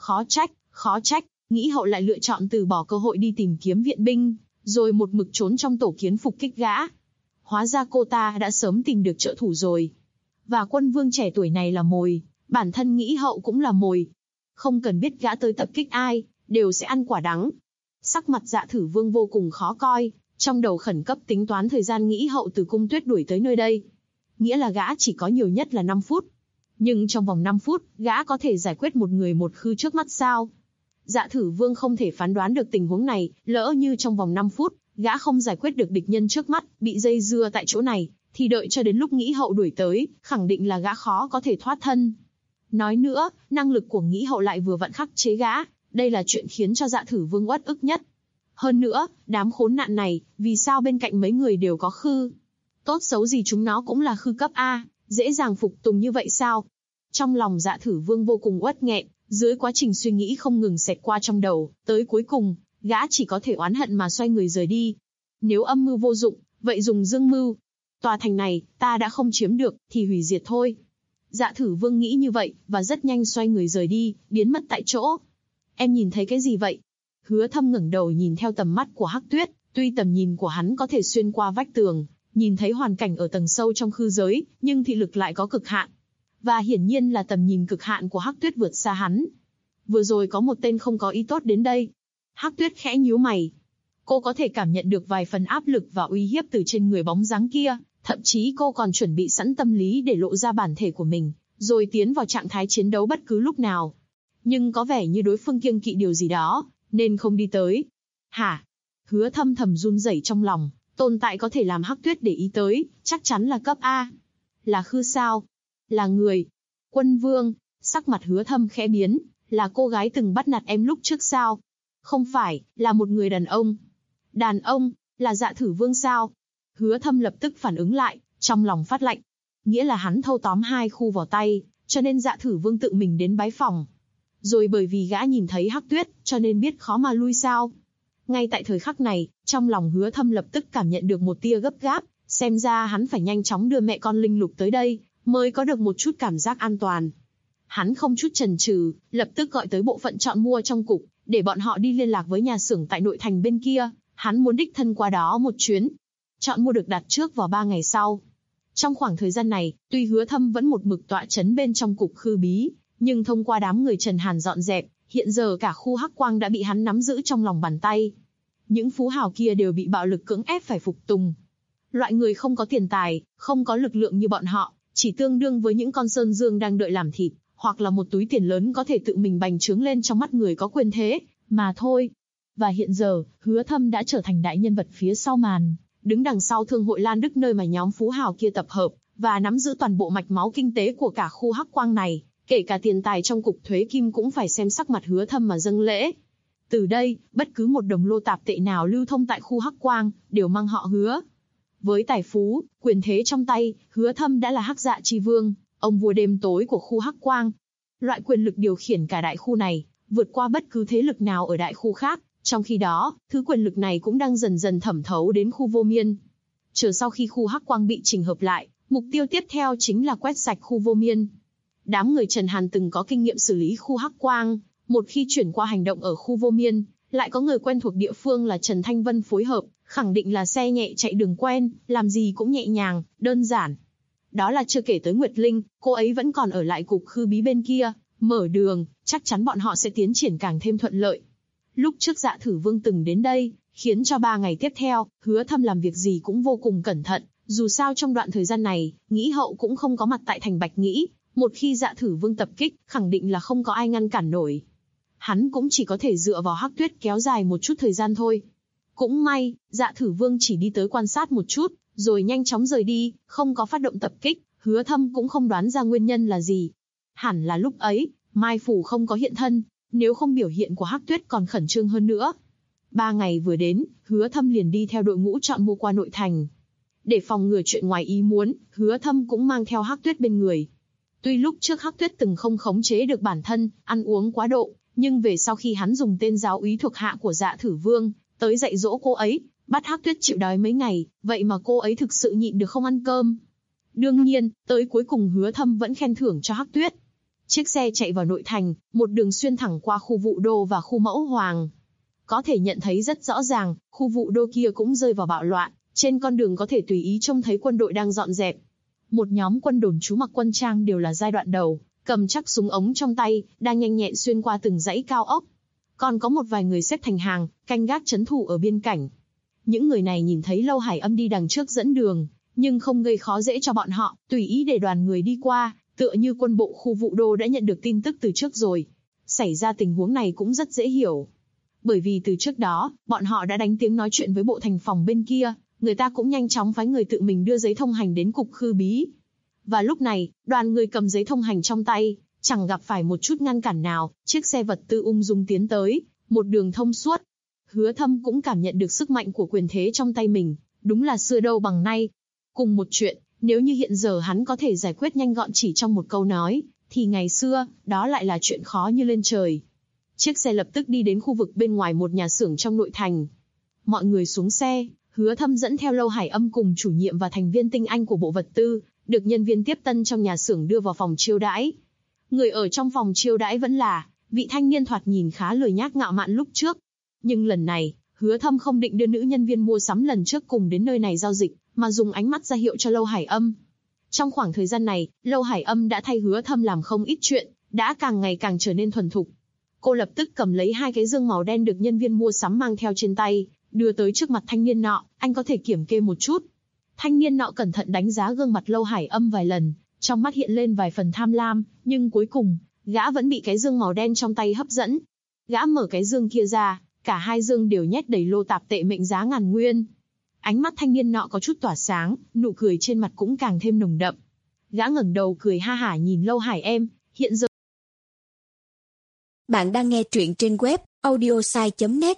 Khó trách, Nghĩ Hậu lại lựa chọn từ bỏ cơ hội đi tìm kiếm viện binh, rồi một mực trốn trong tổ kiến phục kích gã. Hóa ra cô ta đã sớm tìm được trợ thủ rồi. Và Quân Vương trẻ tuổi này là mồi, bản thân Nghĩ Hậu cũng là mồi. Không cần biết gã tới tập kích ai, đều sẽ ăn quả đắng. Sắc mặt Dạ Thử Vương vô cùng khó coi, trong đầu khẩn cấp tính toán thời gian Nghĩ Hậu từ Cung Tuyết đuổi tới nơi đây. Nghĩa là gã chỉ có nhiều nhất là 5 phút. Nhưng trong vòng 5 phút, gã có thể giải quyết một người một khư trước mắt sao? Dạ Thử Vương không thể phán đoán được tình huống này, lỡ như trong vòng 5 phút, Gã không giải quyết được địch nhân trước mắt, bị dây dưa tại chỗ này, thì đợi cho đến lúc Nghĩ Hậu đuổi tới, khẳng định là gã khó có thể thoát thân. Nói nữa, năng lực của Nghĩ Hậu lại vừa vặn khắc chế gã, đây là chuyện khiến cho Dạ Thử Vương uất ức nhất. Hơn nữa, đám khốn nạn này, vì sao bên cạnh mấy người đều có khư? Tốt xấu gì chúng nó cũng là khư cấp A, dễ dàng phục tùng như vậy sao? Trong lòng Dạ Thử Vương vô cùng uất nghẹn, dưới quá trình suy nghĩ không ngừng xẹt qua trong đầu, tới cuối cùng, gã chỉ có thể oán hận mà xoay người rời đi. Nếu âm mưu vô dụng, vậy dùng dương mưu. Tòa thành này, ta đã không chiếm được, thì hủy diệt thôi. Dạ Thử Vương nghĩ như vậy, và rất nhanh xoay người rời đi, biến mất tại chỗ. Em nhìn thấy cái gì vậy? Hứa Thâm ngẩng đầu nhìn theo tầm mắt của Hắc Tuyết, tuy tầm nhìn của hắn có thể xuyên qua vách tường, nhìn thấy hoàn cảnh ở tầng sâu trong khư giới, nhưng thị lực lại có cực hạn. Và hiển nhiên là tầm nhìn cực hạn của Hắc Tuyết vượt xa hắn. Vừa rồi có một tên không có ý tốt đến đây. Hắc Tuyết khẽ nhíu mày. Cô có thể cảm nhận được vài phần áp lực và uy hiếp từ trên người bóng dáng kia, thậm chí cô còn chuẩn bị sẵn tâm lý để lộ ra bản thể của mình, rồi tiến vào trạng thái chiến đấu bất cứ lúc nào. Nhưng có vẻ như đối phương kiêng kỵ điều gì đó, nên không đi tới. Hả? Hứa Thâm thầm run rẩy trong lòng, tồn tại có thể làm Hắc Tuyết để ý tới, chắc chắn là cấp A. Là khư sao? Là người. Quân Vương, sắc mặt Hứa Thâm khẽ biến, là cô gái từng bắt nạt em lúc trước sao? Không phải, là một người đàn ông. Đàn ông, là Dạ Thử Vương sao? Hứa Thâm lập tức phản ứng lại, trong lòng phát lạnh. Nghĩa là hắn thâu tóm hai khu vào tay, cho nên Dạ Thử Vương tự mình đến bái phòng. Rồi bởi vì gã nhìn thấy Hắc Tuyết, cho nên biết khó mà lui sao? Ngay tại thời khắc này, trong lòng Hứa Thâm lập tức cảm nhận được một tia gấp gáp, xem ra hắn phải nhanh chóng đưa mẹ con Linh Lục tới đây, mới có được một chút cảm giác an toàn. Hắn không chút chần chừ, lập tức gọi tới bộ phận chọn mua trong cục, để bọn họ đi liên lạc với nhà xưởng tại nội thành bên kia, hắn muốn đích thân qua đó một chuyến. Chọn mua được đặt trước vào 3 ngày sau. Trong khoảng thời gian này, tuy Hứa Thâm vẫn một mực tọa chấn bên trong cục khư bí, nhưng thông qua đám người Trần Hàn dọn dẹp, hiện giờ cả khu Hắc Quang đã bị hắn nắm giữ trong lòng bàn tay. Những phú hào kia đều bị bạo lực cưỡng ép phải phục tùng. Loại người không có tiền tài, không có lực lượng như bọn họ, chỉ tương đương với những con sơn dương đang đợi làm thịt, hoặc là một túi tiền lớn có thể tự mình bành trướng lên trong mắt người có quyền thế, mà thôi. Và hiện giờ, Hứa Thâm đã trở thành đại nhân vật phía sau màn, đứng đằng sau thương hội Lan Đức nơi mà nhóm phú hào kia tập hợp, và nắm giữ toàn bộ mạch máu kinh tế của cả khu Hắc Quang này, kể cả tiền tài trong cục thuế kim cũng phải xem sắc mặt Hứa Thâm mà dâng lễ. Từ đây, bất cứ một đồng lô tạp tệ nào lưu thông tại khu Hắc Quang, đều mang họ Hứa. Với tài phú, quyền thế trong tay, Hứa Thâm đã là Hắc Dạ Chi Vương, ông vua đêm tối của khu Hắc Quang. Loại quyền lực điều khiển cả đại khu này, vượt qua bất cứ thế lực nào ở đại khu khác. Trong khi đó, thứ quyền lực này cũng đang dần dần thẩm thấu đến khu Vô Miên. Chờ sau khi khu Hắc Quang bị chỉnh hợp lại, mục tiêu tiếp theo chính là quét sạch khu Vô Miên. Đám người Trần Hàn từng có kinh nghiệm xử lý khu Hắc Quang, một khi chuyển qua hành động ở khu Vô Miên, lại có người quen thuộc địa phương là Trần Thanh Vân phối hợp, khẳng định là xe nhẹ chạy đường quen, làm gì cũng nhẹ nhàng, đơn giản. Đó là chưa kể tới Nguyệt Linh, cô ấy vẫn còn ở lại cục khư bí bên kia, mở đường, chắc chắn bọn họ sẽ tiến triển càng thêm thuận lợi. Lúc trước Dạ Thử Vương từng đến đây, khiến cho 3 ngày tiếp theo, Hứa Thâm làm việc gì cũng vô cùng cẩn thận, dù sao trong đoạn thời gian này, Nghĩ Hậu cũng không có mặt tại thành Bạch Nghĩ, một khi Dạ Thử Vương tập kích, khẳng định là không có ai ngăn cản nổi. Hắn cũng chỉ có thể dựa vào Hắc Tuyết kéo dài một chút thời gian thôi. Cũng may, Dạ Thử Vương chỉ đi tới quan sát một chút, rồi nhanh chóng rời đi, không có phát động tập kích, Hứa Thâm cũng không đoán ra nguyên nhân là gì. Hẳn là lúc ấy, Mai Phủ không có hiện thân, nếu không biểu hiện của Hắc Tuyết còn khẩn trương hơn nữa. 3 ngày vừa đến, Hứa Thâm liền đi theo đội ngũ chọn mua qua nội thành. Để phòng ngừa chuyện ngoài ý muốn, Hứa Thâm cũng mang theo Hắc Tuyết bên người. Tuy lúc trước Hắc Tuyết từng không khống chế được bản thân, ăn uống quá độ, nhưng về sau khi hắn dùng tên giáo úy thuộc hạ của Dạ Thử Vương, tới dạy dỗ cô ấy, bắt Hắc Tuyết chịu đói mấy ngày, vậy mà cô ấy thực sự nhịn được không ăn cơm. Đương nhiên, tới cuối cùng Hứa Thâm vẫn khen thưởng cho Hắc Tuyết. Chiếc xe chạy vào nội thành, một đường xuyên thẳng qua khu Vụ Đô và khu Mẫu Hoàng. Có thể nhận thấy rất rõ ràng, khu Vụ Đô kia cũng rơi vào bạo loạn, trên con đường có thể tùy ý trông thấy quân đội đang dọn dẹp. Một nhóm quân đồn trú mặc quân trang đều là giai đoạn đầu, cầm chắc súng ống trong tay, đang nhanh nhẹn xuyên qua từng dãy cao ốc. Còn có một vài người xếp thành hàng, canh gác trấn thủ ở biên cảnh. Những người này nhìn thấy Lâu Hải Âm đi đằng trước dẫn đường, nhưng không gây khó dễ cho bọn họ, tùy ý để đoàn người đi qua, tựa như quân bộ khu Vụ Đô đã nhận được tin tức từ trước rồi. Xảy ra tình huống này cũng rất dễ hiểu. Bởi vì từ trước đó, bọn họ đã đánh tiếng nói chuyện với bộ thành phòng bên kia, người ta cũng nhanh chóng phái người tự mình đưa giấy thông hành đến cục Khư Bí. Và lúc này, đoàn người cầm giấy thông hành trong tay, chẳng gặp phải một chút ngăn cản nào, chiếc xe vật tư ung dung tiến tới, một đường thông suốt. Hứa Thâm cũng cảm nhận được sức mạnh của quyền thế trong tay mình, đúng là xưa đâu bằng nay. Cùng một chuyện, nếu như hiện giờ hắn có thể giải quyết nhanh gọn chỉ trong một câu nói, thì ngày xưa, đó lại là chuyện khó như lên trời. Chiếc xe lập tức đi đến khu vực bên ngoài một nhà xưởng trong nội thành. Mọi người xuống xe, Hứa Thâm dẫn theo Lâu Hải Âm cùng chủ nhiệm và thành viên tinh anh của bộ vật tư, được nhân viên tiếp tân trong nhà xưởng đưa vào phòng chiêu đãi. Người ở trong phòng chiêu đãi vẫn là vị thanh niên thoạt nhìn khá lười nhác ngạo mạn lúc trước. Nhưng lần này, Hứa Thâm không định đưa nữ nhân viên mua sắm lần trước cùng đến nơi này giao dịch, mà dùng ánh mắt ra hiệu cho Lâu Hải Âm. Trong khoảng thời gian này, Lâu Hải Âm đã thay Hứa Thâm làm không ít chuyện, đã càng ngày càng trở nên thuần thục. Cô lập tức cầm lấy 2 cái dương màu đen được nhân viên mua sắm mang theo trên tay, đưa tới trước mặt thanh niên nọ, anh có thể kiểm kê một chút. Thanh niên nọ cẩn thận đánh giá gương mặt Lâu Hải Âm vài lần, trong mắt hiện lên vài phần tham lam, nhưng cuối cùng, gã vẫn bị cái dương màu đen trong tay hấp dẫn. Gã mở cái dương kia ra, cả 2 dương đều nhét đầy lô tạp tệ mệnh giá ngàn nguyên. Ánh mắt thanh niên nọ có chút tỏa sáng, nụ cười trên mặt cũng càng thêm nồng đậm. Gã ngẩng đầu cười ha hả nhìn Lâu Hải em, hiện giờ. Bạn đang nghe truyện trên web audiosai.net.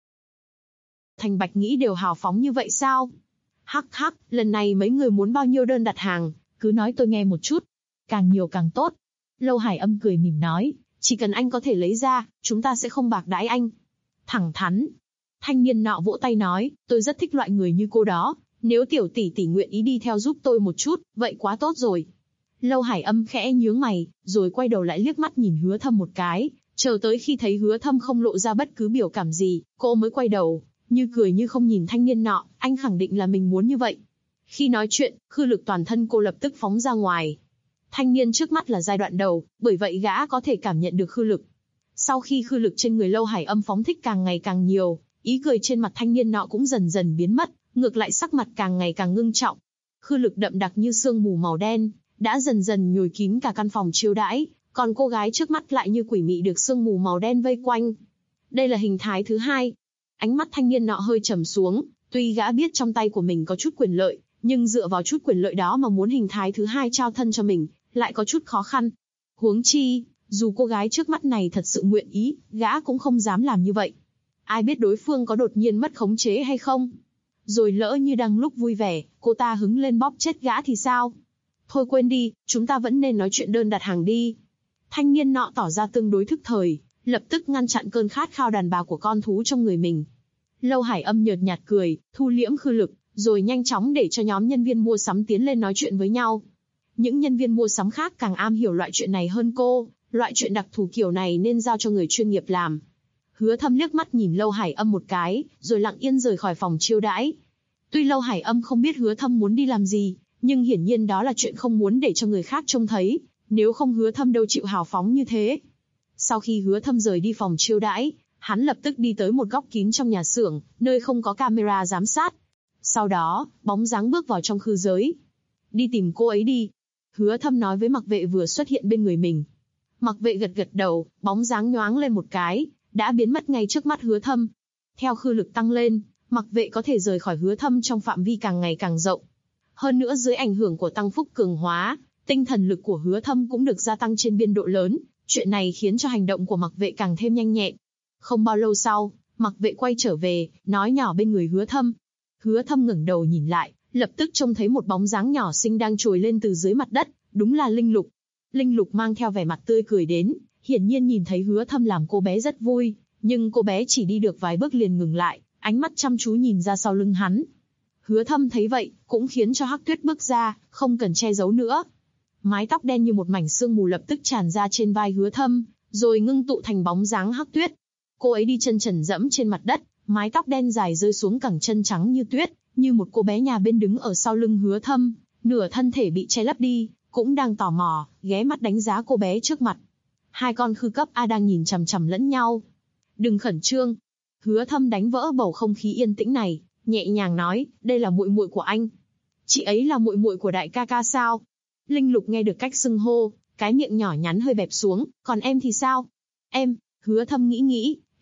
Thành Bạch nghĩ đều hào phóng như vậy sao? Hắc hắc, lần này mấy người muốn bao nhiêu đơn đặt hàng, cứ nói tôi nghe một chút. Càng nhiều càng tốt. Lâu Hải Âm cười mỉm nói, chỉ cần anh có thể lấy ra, chúng ta sẽ không bạc đãi anh. Thẳng thắn. Thanh niên nọ vỗ tay nói, tôi rất thích loại người như cô đó, nếu tiểu tỷ tỷ nguyện ý đi theo giúp tôi một chút, vậy quá tốt rồi. Lâu Hải Âm khẽ nhướng mày, rồi quay đầu lại liếc mắt nhìn Hứa Thâm một cái, chờ tới khi thấy Hứa Thâm không lộ ra bất cứ biểu cảm gì, cô mới quay đầu, như cười như không nhìn thanh niên nọ, anh khẳng định là mình muốn như vậy. Khi nói chuyện, khư lực toàn thân cô lập tức phóng ra ngoài. Thanh niên trước mắt là giai đoạn đầu, bởi vậy gã có thể cảm nhận được khư lực. Sau khi khư lực trên người Lâu Hải Âm phóng thích càng ngày càng nhiều, ý cười trên mặt thanh niên nọ cũng dần dần biến mất, ngược lại sắc mặt càng ngày càng ngưng trọng. Khư lực đậm đặc như sương mù màu đen, đã dần dần nhồi kín cả căn phòng chiêu đãi, còn cô gái trước mắt lại như quỷ mị được sương mù màu đen vây quanh. Đây là hình thái thứ 2. Ánh mắt thanh niên nọ hơi trầm xuống, tuy gã biết trong tay của mình có chút quyền lợi, nhưng dựa vào chút quyền lợi đó mà muốn hình thái thứ 2 trao thân cho mình, lại có chút khó khăn. Huống chi, dù cô gái trước mắt này thật sự nguyện ý, gã cũng không dám làm như vậy. Ai biết đối phương có đột nhiên mất khống chế hay không? Rồi lỡ như đang lúc vui vẻ, cô ta hứng lên bóp chết gã thì sao? Thôi quên đi, chúng ta vẫn nên nói chuyện đơn đặt hàng đi. Thanh niên nọ tỏ ra tương đối thức thời, lập tức ngăn chặn cơn khát khao đàn bà của con thú trong người mình. Lâu Hải Âm nhợt nhạt cười, thu liễm khư lực, rồi nhanh chóng để cho nhóm nhân viên mua sắm tiến lên nói chuyện với nhau. Những nhân viên mua sắm khác càng am hiểu loại chuyện này hơn cô, loại chuyện đặc thù kiểu này nên giao cho người chuyên nghiệp làm. Hứa Thâm liếc mắt nhìn Lâu Hải Âm một cái, rồi lặng yên rời khỏi phòng chiêu đãi. Tuy Lâu Hải Âm không biết Hứa Thâm muốn đi làm gì, nhưng hiển nhiên đó là chuyện không muốn để cho người khác trông thấy, nếu không Hứa Thâm đâu chịu hào phóng như thế. Sau khi Hứa Thâm rời đi phòng chiêu đãi, hắn lập tức đi tới một góc kín trong nhà xưởng, nơi không có camera giám sát. Sau đó, bóng dáng bước vào trong khư giới. Đi tìm cô ấy đi. Hứa Thâm nói với mặc vệ vừa xuất hiện bên người mình. Mặc vệ gật gật đầu, bóng dáng nhoáng lên một cái, đã biến mất ngay trước mắt Hứa Thâm. Theo khư lực tăng lên, mặc vệ có thể rời khỏi Hứa Thâm trong phạm vi càng ngày càng rộng. Hơn nữa dưới ảnh hưởng của tăng phúc cường hóa, tinh thần lực của Hứa Thâm cũng được gia tăng trên biên độ lớn. Chuyện này khiến cho hành động của mặc vệ càng thêm nhanh nhẹn. Không bao lâu sau, mặc vệ quay trở về, nói nhỏ bên người Hứa Thâm. Hứa Thâm ngẩng đầu nhìn lại, lập tức trông thấy một bóng dáng nhỏ xinh đang trồi lên từ dưới mặt đất, đúng là Linh Lục. Linh Lục mang theo vẻ mặt tươi cười đến, hiển nhiên nhìn thấy Hứa Thâm làm cô bé rất vui, nhưng cô bé chỉ đi được vài bước liền ngừng lại, ánh mắt chăm chú nhìn ra sau lưng hắn. Hứa Thâm thấy vậy, cũng khiến cho Hắc Tuyết bước ra, không cần che giấu nữa. Mái tóc đen như một mảnh sương mù lập tức tràn ra trên vai Hứa Thâm, rồi ngưng tụ thành bóng dáng Hắc Tuyết. Cô ấy đi chân trần dẫm trên mặt đất, mái tóc đen dài rơi xuống cẳng chân trắng như tuyết, như một cô bé nhà bên đứng ở sau lưng Hứa Thâm, nửa thân thể bị che lấp đi, cũng đang tò mò, ghé mắt đánh giá cô bé trước mặt. Hai con khư cấp A đang nhìn chằm chằm lẫn nhau. Đừng khẩn trương. Hứa Thâm đánh vỡ bầu không khí yên tĩnh này, nhẹ nhàng nói, đây là muội muội của anh. Chị ấy là muội muội của đại ca ca sao? Linh Lục nghe được cách xưng hô, cái miệng nhỏ nhắn hơi bẹp xuống, còn em thì sao? Em, Hứa Thâm nghĩ,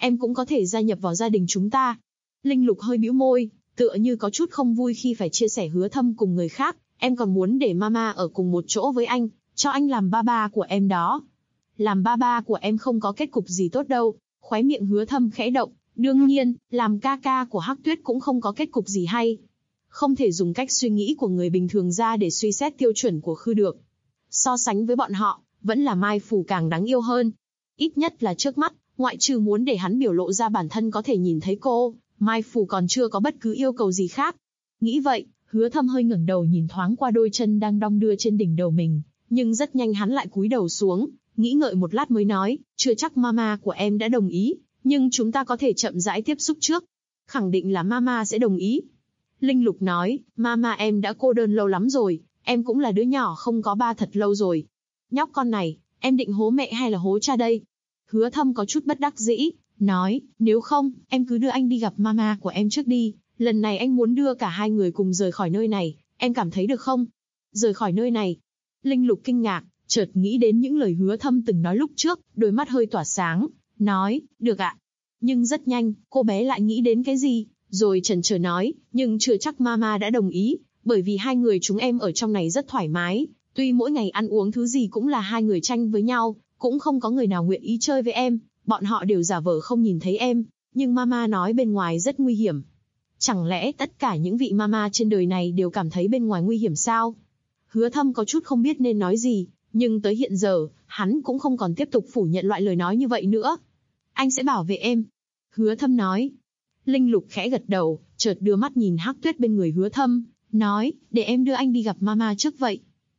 em cũng có thể gia nhập vào gia đình chúng ta. Linh Lục hơi bĩu môi, tựa như có chút không vui khi phải chia sẻ Hứa Thâm cùng người khác. Em còn muốn để mama ở cùng một chỗ với anh, cho anh làm ba ba của em đó. Làm ba ba của em không có kết cục gì tốt đâu. Khóe miệng Hứa Thâm khẽ động, đương nhiên, làm ca ca của Hắc Tuyết cũng không có kết cục gì hay. Không thể dùng cách suy nghĩ của người bình thường ra để suy xét tiêu chuẩn của Khư được. So sánh với bọn họ, vẫn là Mai Phù càng đáng yêu hơn. Ít nhất là trước mắt, ngoại trừ muốn để hắn biểu lộ ra bản thân có thể nhìn thấy cô, Mai Phù còn chưa có bất cứ yêu cầu gì khác. Nghĩ vậy, Hứa Thâm hơi ngẩng đầu nhìn thoáng qua đôi chân đang đong đưa trên đỉnh đầu mình, nhưng rất nhanh hắn lại cúi đầu xuống, nghĩ ngợi một lát mới nói, chưa chắc mama của em đã đồng ý, nhưng chúng ta có thể chậm rãi tiếp xúc trước. Khẳng định là mama sẽ đồng ý. Linh Lục nói, mama em đã cô đơn lâu lắm rồi, em cũng là đứa nhỏ không có ba thật lâu rồi. Nhóc con này, em định hố mẹ hay là hố cha đây? Hứa Thâm có chút bất đắc dĩ, nói, nếu không, em cứ đưa anh đi gặp mama của em trước đi, lần này anh muốn đưa cả hai người cùng rời khỏi nơi này, em cảm thấy được không? Rời khỏi nơi này. Linh Lục kinh ngạc, chợt nghĩ đến những lời Hứa Thâm từng nói lúc trước, đôi mắt hơi tỏa sáng, nói, được ạ. Nhưng rất nhanh, cô bé lại nghĩ đến cái gì, rồi chần chờ nói, nhưng chưa chắc mama đã đồng ý, bởi vì hai người chúng em ở trong này rất thoải mái, tuy mỗi ngày ăn uống thứ gì cũng là hai người tranh với nhau, cũng không có người nào nguyện ý chơi với em, bọn họ đều giả vờ không nhìn thấy em, nhưng mama nói bên ngoài rất nguy hiểm. Chẳng lẽ tất cả những vị mama trên đời này đều cảm thấy bên ngoài nguy hiểm sao? Hứa Thâm có chút không biết nên nói gì, nhưng tới hiện giờ, hắn cũng không còn tiếp tục phủ nhận loại lời nói như vậy nữa. Anh sẽ bảo vệ em. Hứa Thâm nói. Linh Lục khẽ gật đầu, chợt đưa mắt nhìn Hắc Tuyết bên người Hứa Thâm, nói, để em đưa anh đi gặp mama trước vậy.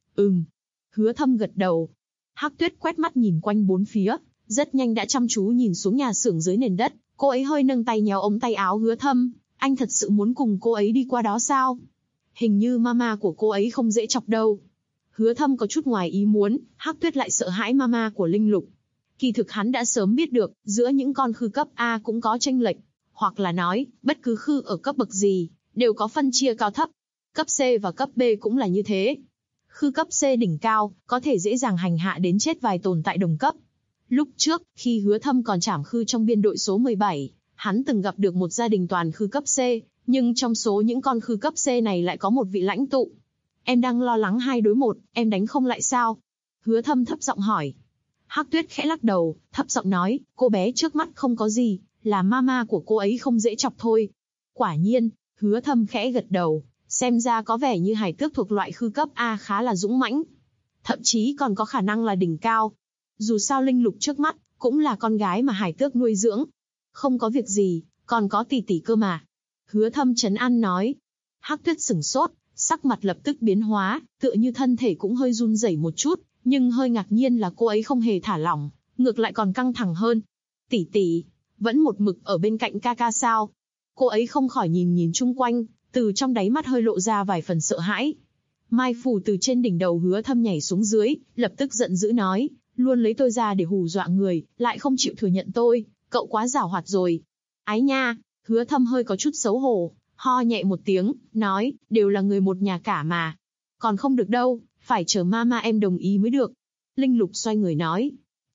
Hứa Thâm gật đầu. Hắc Tuyết quét mắt nhìn quanh bốn phía, rất nhanh đã chăm chú nhìn xuống nhà xưởng dưới nền đất, cô ấy hơi nâng tay nhéo ống tay áo Hứa Thâm, anh thật sự muốn cùng cô ấy đi qua đó sao? Hình như mama của cô ấy không dễ chọc đâu. Hứa Thâm có chút ngoài ý muốn, Hắc Tuyết lại sợ hãi mama của Linh Lục. Kỳ thực hắn đã sớm biết được, giữa những con khư cấp A cũng có chênh lệch, hoặc là nói, bất cứ khư ở cấp bậc gì, đều có phân chia cao thấp. Cấp C và cấp B cũng là như thế. Khư cấp C đỉnh cao, có thể dễ dàng hành hạ đến chết vài tồn tại đồng cấp. Lúc trước, khi Hứa Thâm còn trảm khư trong biên đội số 17, hắn từng gặp được một gia đình toàn khư cấp C, nhưng trong số những con khư cấp C này lại có một vị lãnh tụ. Em đang lo lắng 2 đối 1, em đánh không lại sao? Hứa Thâm thấp giọng hỏi. Hắc Tuyết khẽ lắc đầu, thấp giọng nói, cô bé trước mắt không có gì, là mama của cô ấy không dễ chọc thôi. Quả nhiên, Hứa Thâm khẽ gật đầu, xem ra có vẻ như hải tước thuộc loại khư cấp A khá là dũng mãnh. Thậm chí còn có khả năng là đỉnh cao. Dù sao Linh Lục trước mắt, cũng là con gái mà hải tước nuôi dưỡng. Không có việc gì, còn có tỷ tỷ cơ mà. Hứa Thâm trấn an nói. Hắc Tuyết sửng sốt, sắc mặt lập tức biến hóa, tựa như thân thể cũng hơi run rẩy một chút, nhưng hơi ngạc nhiên là cô ấy không hề thả lỏng, ngược lại còn căng thẳng hơn. Tỷ tỷ, vẫn một mực ở bên cạnh ca ca sao? Cô ấy không khỏi nhìn chung quanh, từ trong đáy mắt hơi lộ ra vài phần sợ hãi. Mai Phù từ trên đỉnh đầu Hứa Thâm nhảy xuống dưới, lập tức giận dữ nói, luôn lấy tôi ra để hù dọa người, lại không chịu thừa nhận tôi, cậu quá giảo hoạt rồi. Ái nha, Hứa Thâm hơi có chút xấu hổ, ho nhẹ một tiếng, nói, đều là người một nhà cả mà. Còn không được đâu, phải chờ mama em đồng ý mới được. Linh Lục xoay người nói.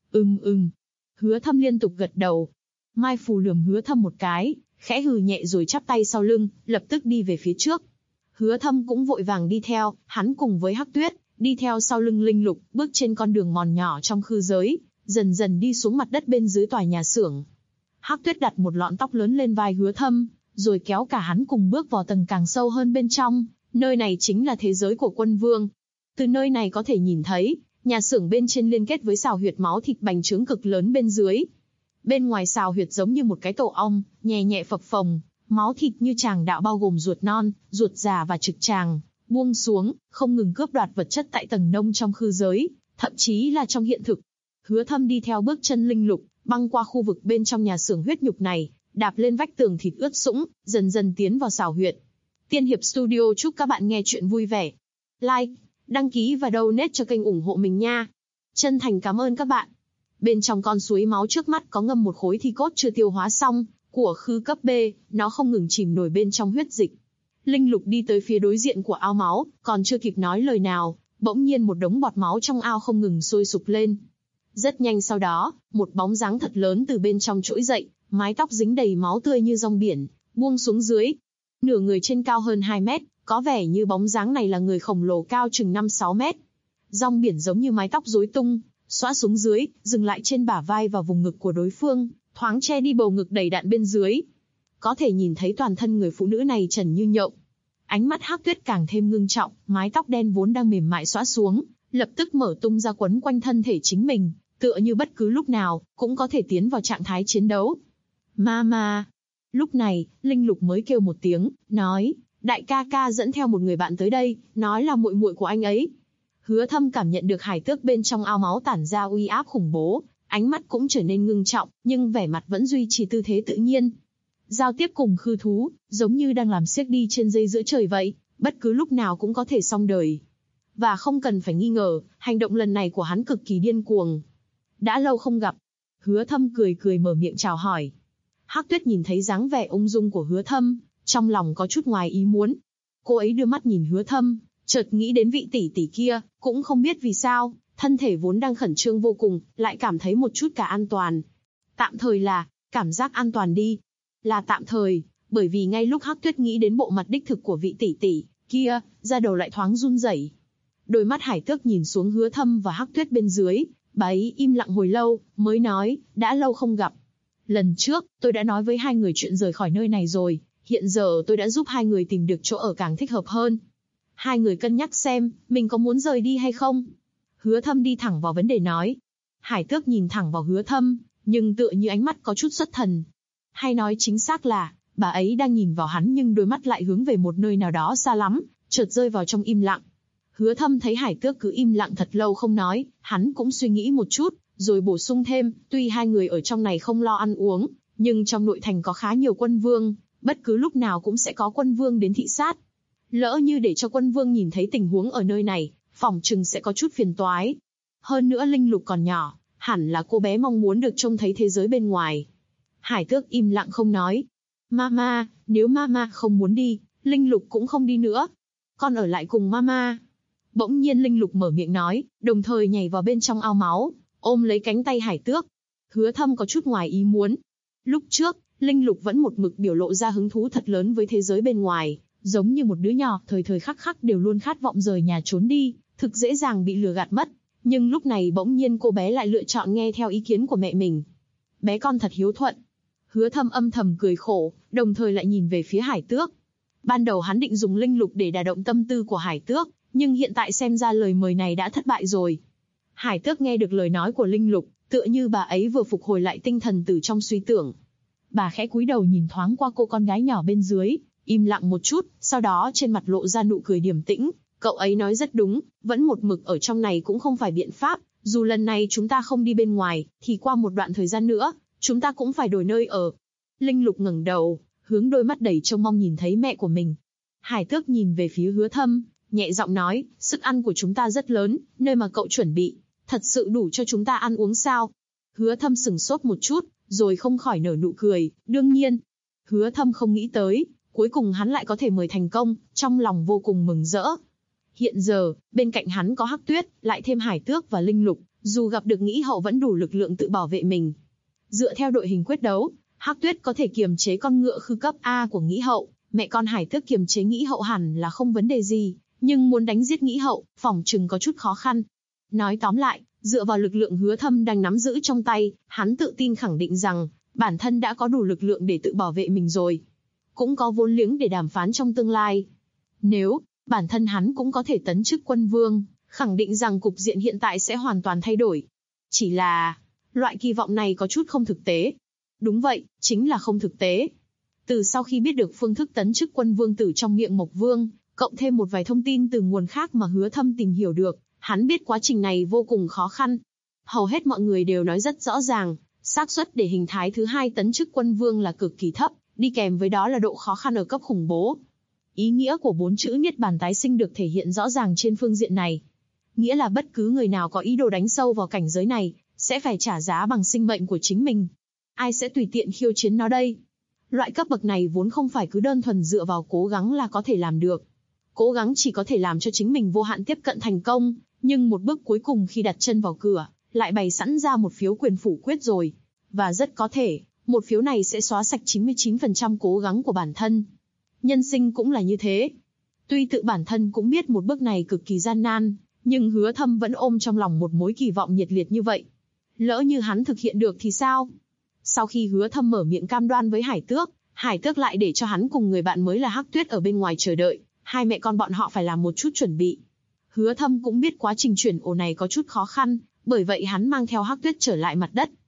Hứa Thâm liên tục gật đầu. Mai Phù lườm Hứa Thâm một cái, khẽ hừ nhẹ rồi chắp tay sau lưng, lập tức đi về phía trước. Hứa Thâm cũng vội vàng đi theo, hắn cùng với Hắc Tuyết, đi theo sau lưng Linh Lục, bước trên con đường mòn nhỏ trong khư giới, dần dần đi xuống mặt đất bên dưới tòa nhà xưởng. Hắc Tuyết đặt một lọn tóc lớn lên vai Hứa Thâm, rồi kéo cả hắn cùng bước vào tầng càng sâu hơn bên trong, nơi này chính là thế giới của quân vương. Từ nơi này có thể nhìn thấy, nhà xưởng bên trên liên kết với sào huyệt máu thịt bành trướng cực lớn bên dưới. Bên ngoài sào huyệt giống như một cái tổ ong, nhẹ nhẹ phập phồng, máu thịt như tràng đạo bao gồm ruột non, ruột già và trực tràng, buông xuống, không ngừng cướp đoạt vật chất tại tầng nông trong khư giới, thậm chí là trong hiện thực. Hứa Thâm đi theo bước chân Linh Lục, băng qua khu vực bên trong nhà xưởng huyết nhục này, đạp lên vách tường thịt ướt sũng, dần dần tiến vào sào huyệt. Tiên Hiệp Studio chúc các bạn nghe chuyện vui vẻ. Like, đăng ký và donate cho kênh ủng hộ mình nha. Chân thành cảm ơn các bạn. Bên trong con suối máu trước mắt có ngâm một khối thi cốt chưa tiêu hóa xong, của khư cấp B, nó không ngừng chìm nổi bên trong huyết dịch. Linh Lục đi tới phía đối diện của ao máu, còn chưa kịp nói lời nào, bỗng nhiên một đống bọt máu trong ao không ngừng sôi sục lên. Rất nhanh sau đó, một bóng dáng thật lớn từ bên trong trỗi dậy, mái tóc dính đầy máu tươi như rong biển, buông xuống dưới. Nửa người trên cao hơn 2 mét, có vẻ như bóng dáng này là người khổng lồ cao chừng 5-6 mét. Rong biển giống như mái tóc rối tung, xõa xuống dưới, dừng lại trên bả vai và vùng ngực của đối phương, thoáng che đi bầu ngực đầy đặn bên dưới. Có thể nhìn thấy toàn thân người phụ nữ này trần như nhộng. Ánh mắt Hắc Tuyết càng thêm ngưng trọng, mái tóc đen vốn đang mềm mại xõa xuống, lập tức mở tung ra quấn quanh thân thể chính mình, tựa như bất cứ lúc nào cũng có thể tiến vào trạng thái chiến đấu. Mama. Lúc này, Linh Lục mới kêu một tiếng, nói, đại ca ca dẫn theo một người bạn tới đây, nói là muội muội của anh ấy. Hứa Thâm cảm nhận được hải tước bên trong ao máu tản ra uy áp khủng bố, ánh mắt cũng trở nên ngưng trọng, nhưng vẻ mặt vẫn duy trì tư thế tự nhiên. Giao tiếp cùng khư thú, giống như đang làm xiếc đi trên dây giữa trời vậy, bất cứ lúc nào cũng có thể xong đời. Và không cần phải nghi ngờ, hành động lần này của hắn cực kỳ điên cuồng. Đã lâu không gặp. Hứa Thâm cười cười mở miệng chào hỏi. Hắc Tuyết nhìn thấy dáng vẻ ung dung của Hứa Thâm, trong lòng có chút ngoài ý muốn. Cô ấy đưa mắt nhìn Hứa Thâm, chợt nghĩ đến vị tỷ tỷ kia, cũng không biết vì sao, thân thể vốn đang khẩn trương vô cùng, lại cảm thấy một chút cả an toàn. Tạm thời là, cảm giác an toàn đi. Là tạm thời, bởi vì ngay lúc Hắc Tuyết nghĩ đến bộ mặt đích thực của vị tỷ tỷ kia, da đầu lại thoáng run rẩy. Đôi mắt hải tước nhìn xuống Hứa Thâm và Hắc Tuyết bên dưới, bà ấy im lặng hồi lâu, mới nói, đã lâu không gặp. Lần trước, tôi đã nói với hai người chuyện rời khỏi nơi này rồi, hiện giờ tôi đã giúp hai người tìm được chỗ ở càng thích hợp hơn. Hai người cân nhắc xem, mình có muốn rời đi hay không? Hứa Thâm đi thẳng vào vấn đề nói. Hải tước nhìn thẳng vào Hứa Thâm, nhưng tựa như ánh mắt có chút xuất thần. Hay nói chính xác là, bà ấy đang nhìn vào hắn nhưng đôi mắt lại hướng về một nơi nào đó xa lắm, chợt rơi vào trong im lặng. Hứa Thâm thấy hải tước cứ im lặng thật lâu không nói, hắn cũng suy nghĩ một chút, rồi bổ sung thêm, tuy hai người ở trong này không lo ăn uống, nhưng trong nội thành có khá nhiều quân vương, bất cứ lúc nào cũng sẽ có quân vương đến thị sát. Lỡ như để cho quân vương nhìn thấy tình huống ở nơi này, phỏng chừng sẽ có chút phiền toái. Hơn nữa Linh Lục còn nhỏ, hẳn là cô bé mong muốn được trông thấy thế giới bên ngoài. Hải tước im lặng không nói. Mama, nếu Mama không muốn đi, Linh Lục cũng không đi nữa. Con ở lại cùng Mama. Bỗng nhiên Linh Lục mở miệng nói, đồng thời nhảy vào bên trong ao máu, ôm lấy cánh tay hải tước. Hứa Thâm có chút ngoài ý muốn. Lúc trước, Linh Lục vẫn một mực biểu lộ ra hứng thú thật lớn với thế giới bên ngoài, giống như một đứa nhỏ thời thời khắc khắc đều luôn khát vọng rời nhà trốn đi, thực dễ dàng bị lừa gạt mất. Nhưng lúc này bỗng nhiên cô bé lại lựa chọn nghe theo ý kiến của mẹ mình. Bé con thật hiếu thuận. Hứa Thâm âm thầm cười khổ, đồng thời lại nhìn về phía hải tước. Ban đầu hắn định dùng Linh Lục để đả động tâm tư của hải tước, nhưng hiện tại xem ra lời mời này đã thất bại rồi. Hải tước nghe được lời nói của Linh Lục, tựa như bà ấy vừa phục hồi lại tinh thần từ trong suy tưởng. Bà khẽ cúi đầu nhìn thoáng qua cô con gái nhỏ bên dưới, im lặng một chút, sau đó trên mặt lộ ra nụ cười điềm tĩnh. Cậu ấy nói rất đúng, vẫn một mực ở trong này cũng không phải biện pháp, dù lần này chúng ta không đi bên ngoài, thì qua một đoạn thời gian nữa, chúng ta cũng phải đổi nơi ở. Linh Lục ngẩng đầu, hướng đôi mắt đầy trông mong nhìn thấy mẹ của mình. Hải tước nhìn về phía Hứa Thâm, nhẹ giọng nói, sức ăn của chúng ta rất lớn, nơi mà cậu chuẩn bị, thật sự đủ cho chúng ta ăn uống sao? Hứa Thâm sừng sốt một chút, rồi không khỏi nở nụ cười, đương nhiên. Hứa Thâm không nghĩ tới, cuối cùng hắn lại có thể mời thành công, trong lòng vô cùng mừng rỡ. Hiện giờ, bên cạnh hắn có Hắc Tuyết, lại thêm Hải Tước và Linh Lục, dù gặp được Nghĩ Hậu vẫn đủ lực lượng tự bảo vệ mình. Dựa theo đội hình quyết đấu, Hắc Tuyết có thể kiềm chế con ngựa khư cấp A của Nghĩ Hậu, mẹ con Hải Tước kiềm chế Nghĩ Hậu hẳn là không vấn đề gì, nhưng muốn đánh giết Nghĩ Hậu, phỏng chừng có chút khó khăn. Nói tóm lại, dựa vào lực lượng Hứa Thâm đang nắm giữ trong tay, hắn tự tin khẳng định rằng, bản thân đã có đủ lực lượng để tự bảo vệ mình rồi. Cũng có vốn liếng để đàm phán trong tương lai. Nếu, bản thân hắn cũng có thể tấn chức quân vương, khẳng định rằng cục diện hiện tại sẽ hoàn toàn thay đổi. Chỉ là, loại kỳ vọng này có chút không thực tế. Đúng vậy, chính là không thực tế. Từ sau khi biết được phương thức tấn chức quân vương tử trong miệng Mộc Vương, cộng thêm một vài thông tin từ nguồn khác mà Hứa Thâm tìm hiểu được, hắn biết quá trình này vô cùng khó khăn. Hầu hết mọi người đều nói rất rõ ràng, xác suất để hình thái thứ hai tấn chức quân vương là cực kỳ thấp, đi kèm với đó là độ khó khăn ở cấp khủng bố. Ý nghĩa của 4 chữ Niết Bàn tái sinh được thể hiện rõ ràng trên phương diện này. Nghĩa là bất cứ người nào có ý đồ đánh sâu vào cảnh giới này, sẽ phải trả giá bằng sinh mệnh của chính mình. Ai sẽ tùy tiện khiêu chiến nó đây? Loại cấp bậc này vốn không phải cứ đơn thuần dựa vào cố gắng là có thể làm được. Cố gắng chỉ có thể làm cho chính mình vô hạn tiếp cận thành công, nhưng một bước cuối cùng khi đặt chân vào cửa, lại bày sẵn ra một phiếu quyền phủ quyết rồi. Và rất có thể, một phiếu này sẽ xóa sạch 99% cố gắng của bản thân. Nhân sinh cũng là như thế. Tuy tự bản thân cũng biết một bước này cực kỳ gian nan, nhưng Hứa Thâm vẫn ôm trong lòng một mối kỳ vọng nhiệt liệt như vậy. Lỡ như hắn thực hiện được thì sao? Sau khi Hứa Thâm mở miệng cam đoan với Hải Tước lại để cho hắn cùng người bạn mới là Hắc Tuyết ở bên ngoài chờ đợi, hai mẹ con bọn họ phải làm một chút chuẩn bị. Hứa Thâm cũng biết quá trình chuyển ổ này có chút khó khăn, bởi vậy hắn mang theo Hắc Tuyết trở lại mặt đất.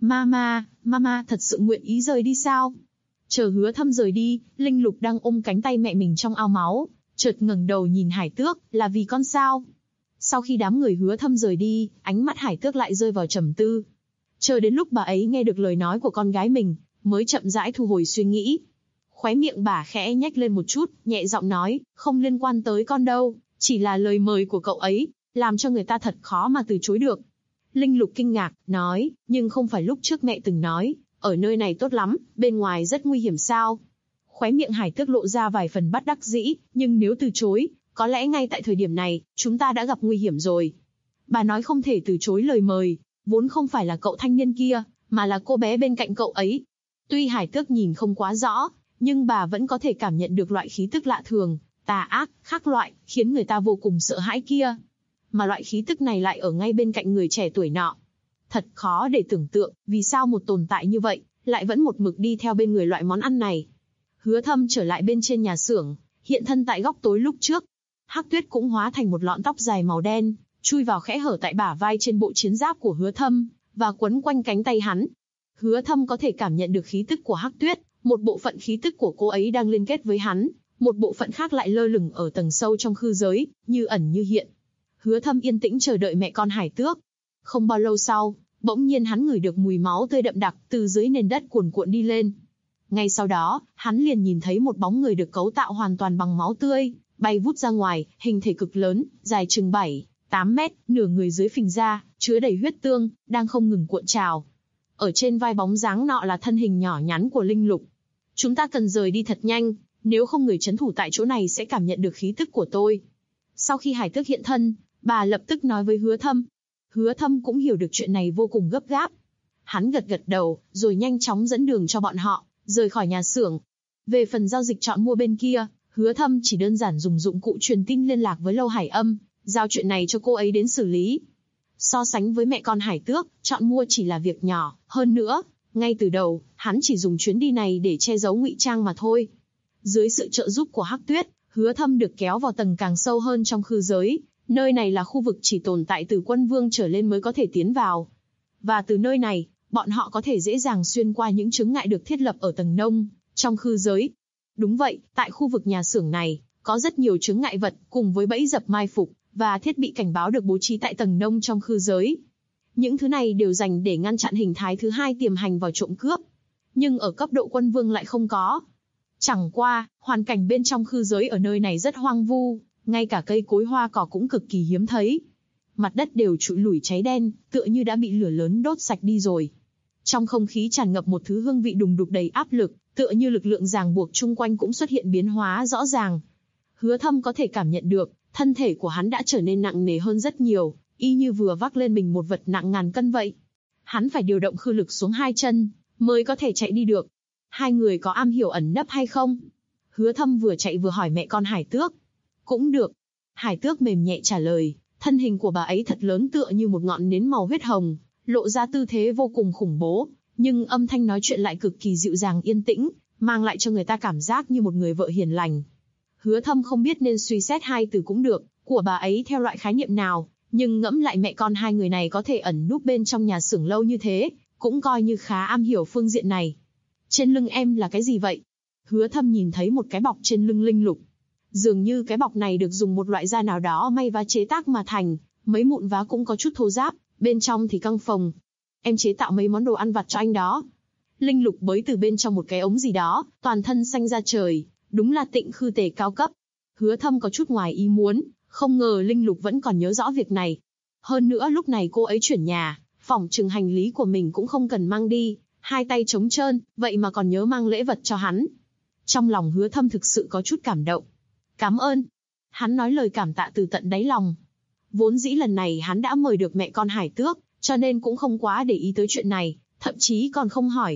Mama thật sự nguyện ý rời đi sao? Chờ Hứa Thâm rời đi, Linh Lục đang ôm cánh tay mẹ mình trong ao máu, chợt ngẩng đầu nhìn Hải Tước, là vì con sao? Sau khi đám người Hứa Thâm rời đi, ánh mắt Hải Tước lại rơi vào trầm tư. Chờ đến lúc bà ấy nghe được lời nói của con gái mình, mới chậm rãi thu hồi suy nghĩ. Khóe miệng bà khẽ nhếch lên một chút, nhẹ giọng nói, không liên quan tới con đâu, chỉ là lời mời của cậu ấy, làm cho người ta thật khó mà từ chối được. Linh Lục kinh ngạc, nói, nhưng không phải lúc trước mẹ từng nói, ở nơi này tốt lắm, bên ngoài rất nguy hiểm sao? Khóe miệng Hải Tước lộ ra vài phần bất đắc dĩ, nhưng nếu từ chối, có lẽ ngay tại thời điểm này, chúng ta đã gặp nguy hiểm rồi. Bà nói không thể từ chối lời mời, vốn không phải là cậu thanh niên kia, mà là cô bé bên cạnh cậu ấy. Tuy Hải Tước nhìn không quá rõ, nhưng bà vẫn có thể cảm nhận được loại khí tức lạ thường, tà ác, khác loại, khiến người ta vô cùng sợ hãi kia. Mà loại khí tức này lại ở ngay bên cạnh người trẻ tuổi nọ. Thật khó để tưởng tượng, vì sao một tồn tại như vậy, lại vẫn một mực đi theo bên người loại món ăn này. Hứa Thâm trở lại bên trên nhà xưởng, hiện thân tại góc tối lúc trước. Hắc Tuyết cũng hóa thành một lọn tóc dài màu đen, chui vào khẽ hở tại bả vai trên bộ chiến giáp của Hứa Thâm, và quấn quanh cánh tay hắn. Hứa Thâm có thể cảm nhận được khí tức của Hắc Tuyết, một bộ phận khí tức của cô ấy đang liên kết với hắn, một bộ phận khác lại lơ lửng ở tầng sâu trong khư giới, như ẩn như hiện. Hứa Thâm yên tĩnh chờ đợi mẹ con Hải Tước. Không bao lâu sau, bỗng nhiên hắn ngửi được mùi máu tươi đậm đặc từ dưới nền đất cuồn cuộn đi lên. Ngay sau đó, hắn liền nhìn thấy một bóng người được cấu tạo hoàn toàn bằng máu tươi, bay vút ra ngoài, hình thể cực lớn, dài chừng 7-8 mét, nửa người dưới phình ra, chứa đầy huyết tương, đang không ngừng cuộn trào. Ở trên vai bóng dáng nọ là thân hình nhỏ nhắn của Linh Lục. Chúng ta cần rời đi thật nhanh, nếu không người trấn thủ tại chỗ này sẽ cảm nhận được khí tức của tôi. Sau khi Hải Tước hiện thân, bà lập tức nói với Hứa Thâm. Hứa Thâm cũng hiểu được chuyện này vô cùng gấp gáp. Hắn gật gật đầu, rồi nhanh chóng dẫn đường cho bọn họ, rời khỏi nhà xưởng. Về phần giao dịch chọn mua bên kia, Hứa Thâm chỉ đơn giản dùng dụng cụ truyền tin liên lạc với Lâu Hải Âm, giao chuyện này cho cô ấy đến xử lý. So sánh với mẹ con Hải Tước, chọn mua chỉ là việc nhỏ, hơn nữa, ngay từ đầu, hắn chỉ dùng chuyến đi này để che giấu ngụy trang mà thôi. Dưới sự trợ giúp của Hắc Tuyết, Hứa Thâm được kéo vào tầng càng sâu hơn trong khư giới, nơi này là khu vực chỉ tồn tại từ quân vương trở lên mới có thể tiến vào. Và từ nơi này, bọn họ có thể dễ dàng xuyên qua những chướng ngại được thiết lập ở tầng nông, trong khư giới. Đúng vậy, tại khu vực nhà xưởng này, có rất nhiều chướng ngại vật, cùng với bẫy dập mai phục, và thiết bị cảnh báo được bố trí tại tầng nông trong khư giới. Những thứ này đều dành để ngăn chặn hình thái thứ hai tiềm hành vào trộm cướp. Nhưng ở cấp độ quân vương lại không có. Chẳng qua, hoàn cảnh bên trong khư giới ở nơi này rất hoang vu, ngay cả cây cối hoa cỏ cũng cực kỳ hiếm thấy. Mặt đất đều trụi lủi cháy đen, tựa như đã bị lửa lớn đốt sạch đi rồi. Trong không khí tràn ngập một thứ hương vị đùng đục đầy áp lực, tựa như lực lượng ràng buộc chung quanh cũng xuất hiện biến hóa rõ ràng. Hứa Thâm có thể cảm nhận được, thân thể của hắn đã trở nên nặng nề hơn rất nhiều, y như vừa vác lên mình một vật nặng ngàn cân vậy. Hắn phải điều động khư lực xuống hai chân, mới có thể chạy đi được. Hai người có am hiểu ẩn nấp hay không? Hứa Thâm vừa chạy vừa hỏi mẹ con Hải Tước. Cũng được. Hải Tước mềm nhẹ trả lời, thân hình của bà ấy thật lớn tựa như một ngọn nến màu huyết hồng, lộ ra tư thế vô cùng khủng bố, nhưng âm thanh nói chuyện lại cực kỳ dịu dàng yên tĩnh, mang lại cho người ta cảm giác như một người vợ hiền lành. Hứa Thâm không biết nên suy xét hai từ cũng được, của bà ấy theo loại khái niệm nào, nhưng ngẫm lại mẹ con hai người này có thể ẩn núp bên trong nhà xưởng lâu như thế, cũng coi như khá am hiểu phương diện này. Trên lưng em là cái gì vậy? Hứa Thâm nhìn thấy một cái bọc trên lưng Linh Lục. Dường như cái bọc này được dùng một loại da nào đó may vá chế tác mà thành, mấy mụn vá cũng có chút thô ráp, bên trong thì căng phồng. Em chế tạo mấy món đồ ăn vặt cho anh đó. Linh Lục bới từ bên trong một cái ống gì đó, toàn thân xanh ra trời, đúng là Tịnh khư tề cao cấp. Hứa Thâm có chút ngoài ý muốn, không ngờ Linh Lục vẫn còn nhớ rõ việc này. Hơn nữa lúc này cô ấy chuyển nhà, phỏng chừng hành lý của mình cũng không cần mang đi, hai tay trống trơn, vậy mà còn nhớ mang lễ vật cho hắn. Trong lòng Hứa Thâm thực sự có chút cảm động. Cảm ơn. Hắn nói lời cảm tạ từ tận đáy lòng. Vốn dĩ lần này hắn đã mời được mẹ con Hải Tước, cho nên cũng không quá để ý tới chuyện này, thậm chí còn không hỏi.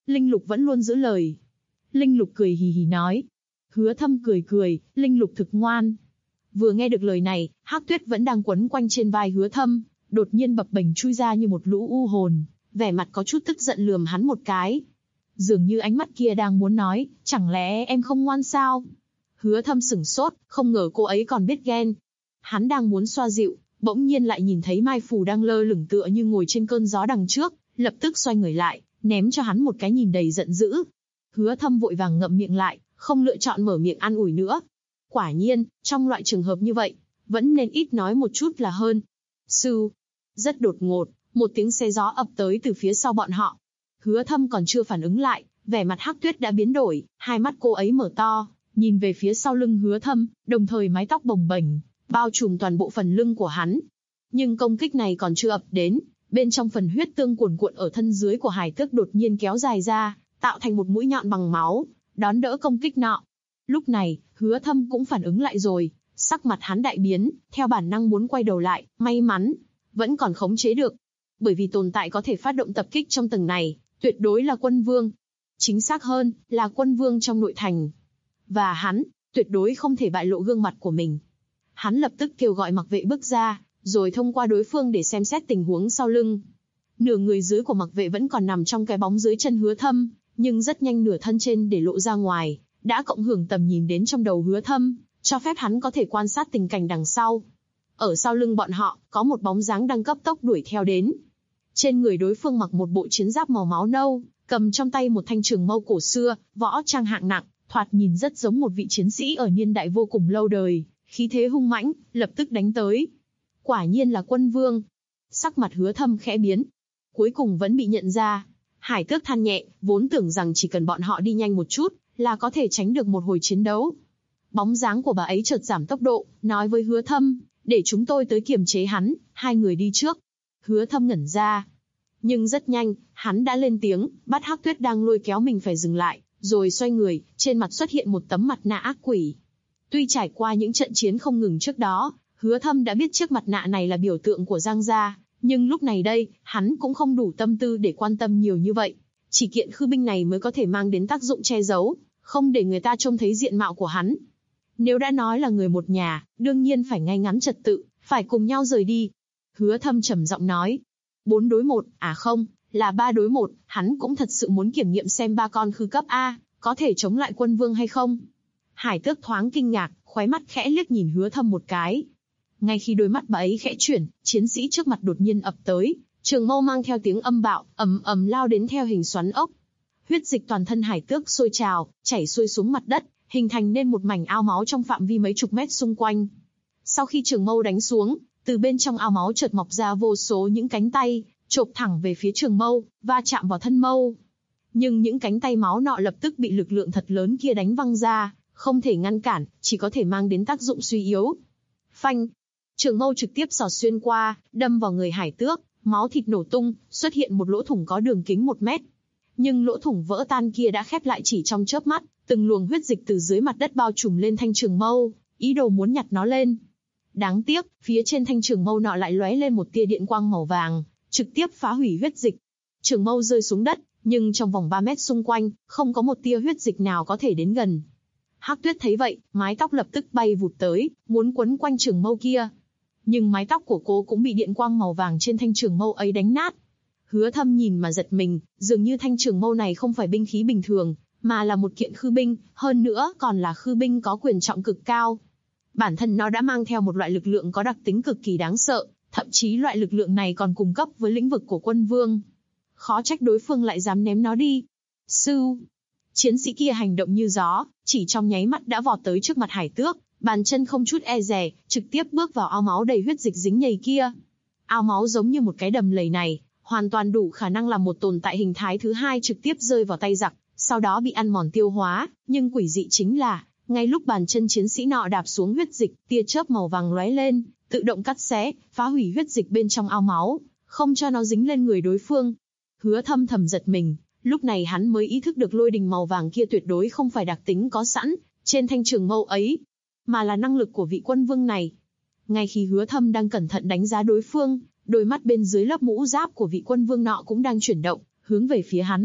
Linh Lục vẫn luôn giữ lời. Linh Lục cười hì hì nói. Hứa Thâm cười cười, Linh Lục thực ngoan. Vừa nghe được lời này, Hắc Tuyết vẫn đang quấn quanh trên vai Hứa Thâm, đột nhiên bập bềnh chui ra như một lũ u hồn, vẻ mặt có chút tức giận lườm hắn một cái. Dường như ánh mắt kia đang muốn nói, chẳng lẽ em không ngoan sao? Hứa Thâm sửng sốt, không ngờ cô ấy còn biết ghen. Hắn đang muốn xoa dịu, bỗng nhiên lại nhìn thấy Mai Phù đang lơ lửng tựa như ngồi trên cơn gió đằng trước, lập tức xoay người lại, ném cho hắn một cái nhìn đầy giận dữ. Hứa Thâm vội vàng ngậm miệng lại, không lựa chọn mở miệng an ủi nữa. Quả nhiên, trong loại trường hợp như vậy, vẫn nên ít nói một chút là hơn. Sư, rất đột ngột, một tiếng xe gió ập tới từ phía sau bọn họ. Hứa Thâm còn chưa phản ứng lại, vẻ mặt Hắc Tuyết đã biến đổi, hai mắt cô ấy mở to, nhìn về phía sau lưng Hứa Thâm, đồng thời mái tóc bồng bềnh, bao trùm toàn bộ phần lưng của hắn. Nhưng công kích này còn chưa ập đến, bên trong phần huyết tương cuồn cuộn ở thân dưới của Hải Tước đột nhiên kéo dài ra, tạo thành một mũi nhọn bằng máu, đón đỡ công kích nọ. Lúc này, Hứa Thâm cũng phản ứng lại rồi, sắc mặt hắn đại biến, theo bản năng muốn quay đầu lại, may mắn, vẫn còn khống chế được. Bởi vì tồn tại có thể phát động tập kích trong tầng này, tuyệt đối là quân vương. Chính xác hơn, là quân vương trong nội thành. Và hắn, tuyệt đối không thể bại lộ gương mặt của mình. Hắn lập tức kêu gọi Mặc Vệ bước ra, rồi thông qua đối phương để xem xét tình huống sau lưng. Nửa người dưới của Mặc Vệ vẫn còn nằm trong cái bóng dưới chân Hứa Thâm, nhưng rất nhanh nửa thân trên để lộ ra ngoài, đã cộng hưởng tầm nhìn đến trong đầu Hứa Thâm, cho phép hắn có thể quan sát tình cảnh đằng sau. Ở sau lưng bọn họ, có một bóng dáng đang cấp tốc đuổi theo đến. Trên người đối phương mặc một bộ chiến giáp màu máu nâu, cầm trong tay một thanh trường mâu cổ xưa, võ trang hạng nặng, thoạt nhìn rất giống một vị chiến sĩ ở niên đại vô cùng lâu đời, khí thế hung mãnh, lập tức đánh tới. Quả nhiên là quân vương. Sắc mặt Hứa Thâm khẽ biến. Cuối cùng vẫn bị nhận ra. Hải Tước than nhẹ, vốn tưởng rằng chỉ cần bọn họ đi nhanh một chút, là có thể tránh được một hồi chiến đấu. Bóng dáng của bà ấy chợt giảm tốc độ, nói với Hứa Thâm, để chúng tôi tới kiềm chế hắn, hai người đi trước. Hứa Thâm ngẩn ra. Nhưng rất nhanh, hắn đã lên tiếng, bắt Hắc Tuyết đang lôi kéo mình phải dừng lại, rồi xoay người, trên mặt xuất hiện một tấm mặt nạ ác quỷ. Tuy trải qua những trận chiến không ngừng trước đó, Hứa Thâm đã biết chiếc mặt nạ này là biểu tượng của Giang gia, nhưng lúc này đây, hắn cũng không đủ tâm tư để quan tâm nhiều như vậy. Chỉ kiện khư binh này mới có thể mang đến tác dụng che giấu, không để người ta trông thấy diện mạo của hắn. Nếu đã nói là người một nhà, đương nhiên phải ngay ngắn trật tự, phải cùng nhau rời đi. Hứa Thâm trầm giọng nói. 4 đối 1, à không, là 3 đối 1, hắn cũng thật sự muốn kiểm nghiệm xem ba con khư cấp A, có thể chống lại quân vương hay không. Hải Tước thoáng kinh ngạc, khóe mắt khẽ liếc nhìn Hứa Thâm một cái. Ngay khi đôi mắt bà ấy khẽ chuyển, chiến sĩ trước mặt đột nhiên ập tới, trường mâu mang theo tiếng âm bạo, ầm ầm lao đến theo hình xoắn ốc. Huyết dịch toàn thân Hải Tước sôi trào, chảy xuôi xuống mặt đất, hình thành nên một mảnh ao máu trong phạm vi mấy chục mét xung quanh. Sau khi trường mâu đánh xuống, từ bên trong ao máu chợt mọc ra vô số những cánh tay, chộp thẳng về phía trường mâu, va chạm vào thân mâu. Nhưng những cánh tay máu nọ lập tức bị lực lượng thật lớn kia đánh văng ra, không thể ngăn cản, chỉ có thể mang đến tác dụng suy yếu. Phanh! Trường mâu trực tiếp xỏ xuyên qua, đâm vào người Hải Tước, máu thịt nổ tung, xuất hiện một lỗ thủng có đường kính 1 mét. Nhưng lỗ thủng vỡ tan kia đã khép lại chỉ trong chớp mắt, từng luồng huyết dịch từ dưới mặt đất bao trùm lên thanh trường mâu, ý đồ muốn nhặt nó lên. Đáng tiếc, phía trên thanh trường mâu nọ lại lóe lên một tia điện quang màu vàng, trực tiếp phá hủy huyết dịch. Trường mâu rơi xuống đất, nhưng trong vòng 3 mét xung quanh, không có một tia huyết dịch nào có thể đến gần. Hắc Tuyết thấy vậy, mái tóc lập tức bay vụt tới, muốn quấn quanh trường mâu kia. Nhưng mái tóc của cô cũng bị điện quang màu vàng trên thanh trường mâu ấy đánh nát. Hứa Thâm nhìn mà giật mình, dường như thanh trường mâu này không phải binh khí bình thường, mà là một kiện khư binh, hơn nữa còn là khư binh có quyền trọng cực cao. Bản thân nó đã mang theo một loại lực lượng có đặc tính cực kỳ đáng sợ, thậm chí loại lực lượng này còn cùng cấp với lĩnh vực của quân vương. Khó trách đối phương lại dám ném nó đi. Sư! Chiến sĩ kia hành động như gió, chỉ trong nháy mắt đã vọt tới trước mặt Hải Tước, bàn chân không chút e dè, trực tiếp bước vào ao máu đầy huyết dịch dính nhầy kia. Ao máu giống như một cái đầm lầy này, hoàn toàn đủ khả năng làm một tồn tại hình thái thứ hai trực tiếp rơi vào tay giặc, sau đó bị ăn mòn tiêu hóa, nhưng quỷ dị chính là, ngay lúc bàn chân chiến sĩ nọ đạp xuống huyết dịch, tia chớp màu vàng lóe lên, tự động cắt xé, phá hủy huyết dịch bên trong ao máu, không cho nó dính lên người đối phương. Hứa Thâm thầm giật mình, lúc này hắn mới ý thức được lôi đình màu vàng kia tuyệt đối không phải đặc tính có sẵn trên thanh trường mâu ấy, mà là năng lực của vị quân vương này. Ngay khi Hứa Thâm đang cẩn thận đánh giá đối phương, đôi mắt bên dưới lớp mũ giáp của vị quân vương nọ cũng đang chuyển động, hướng về phía hắn.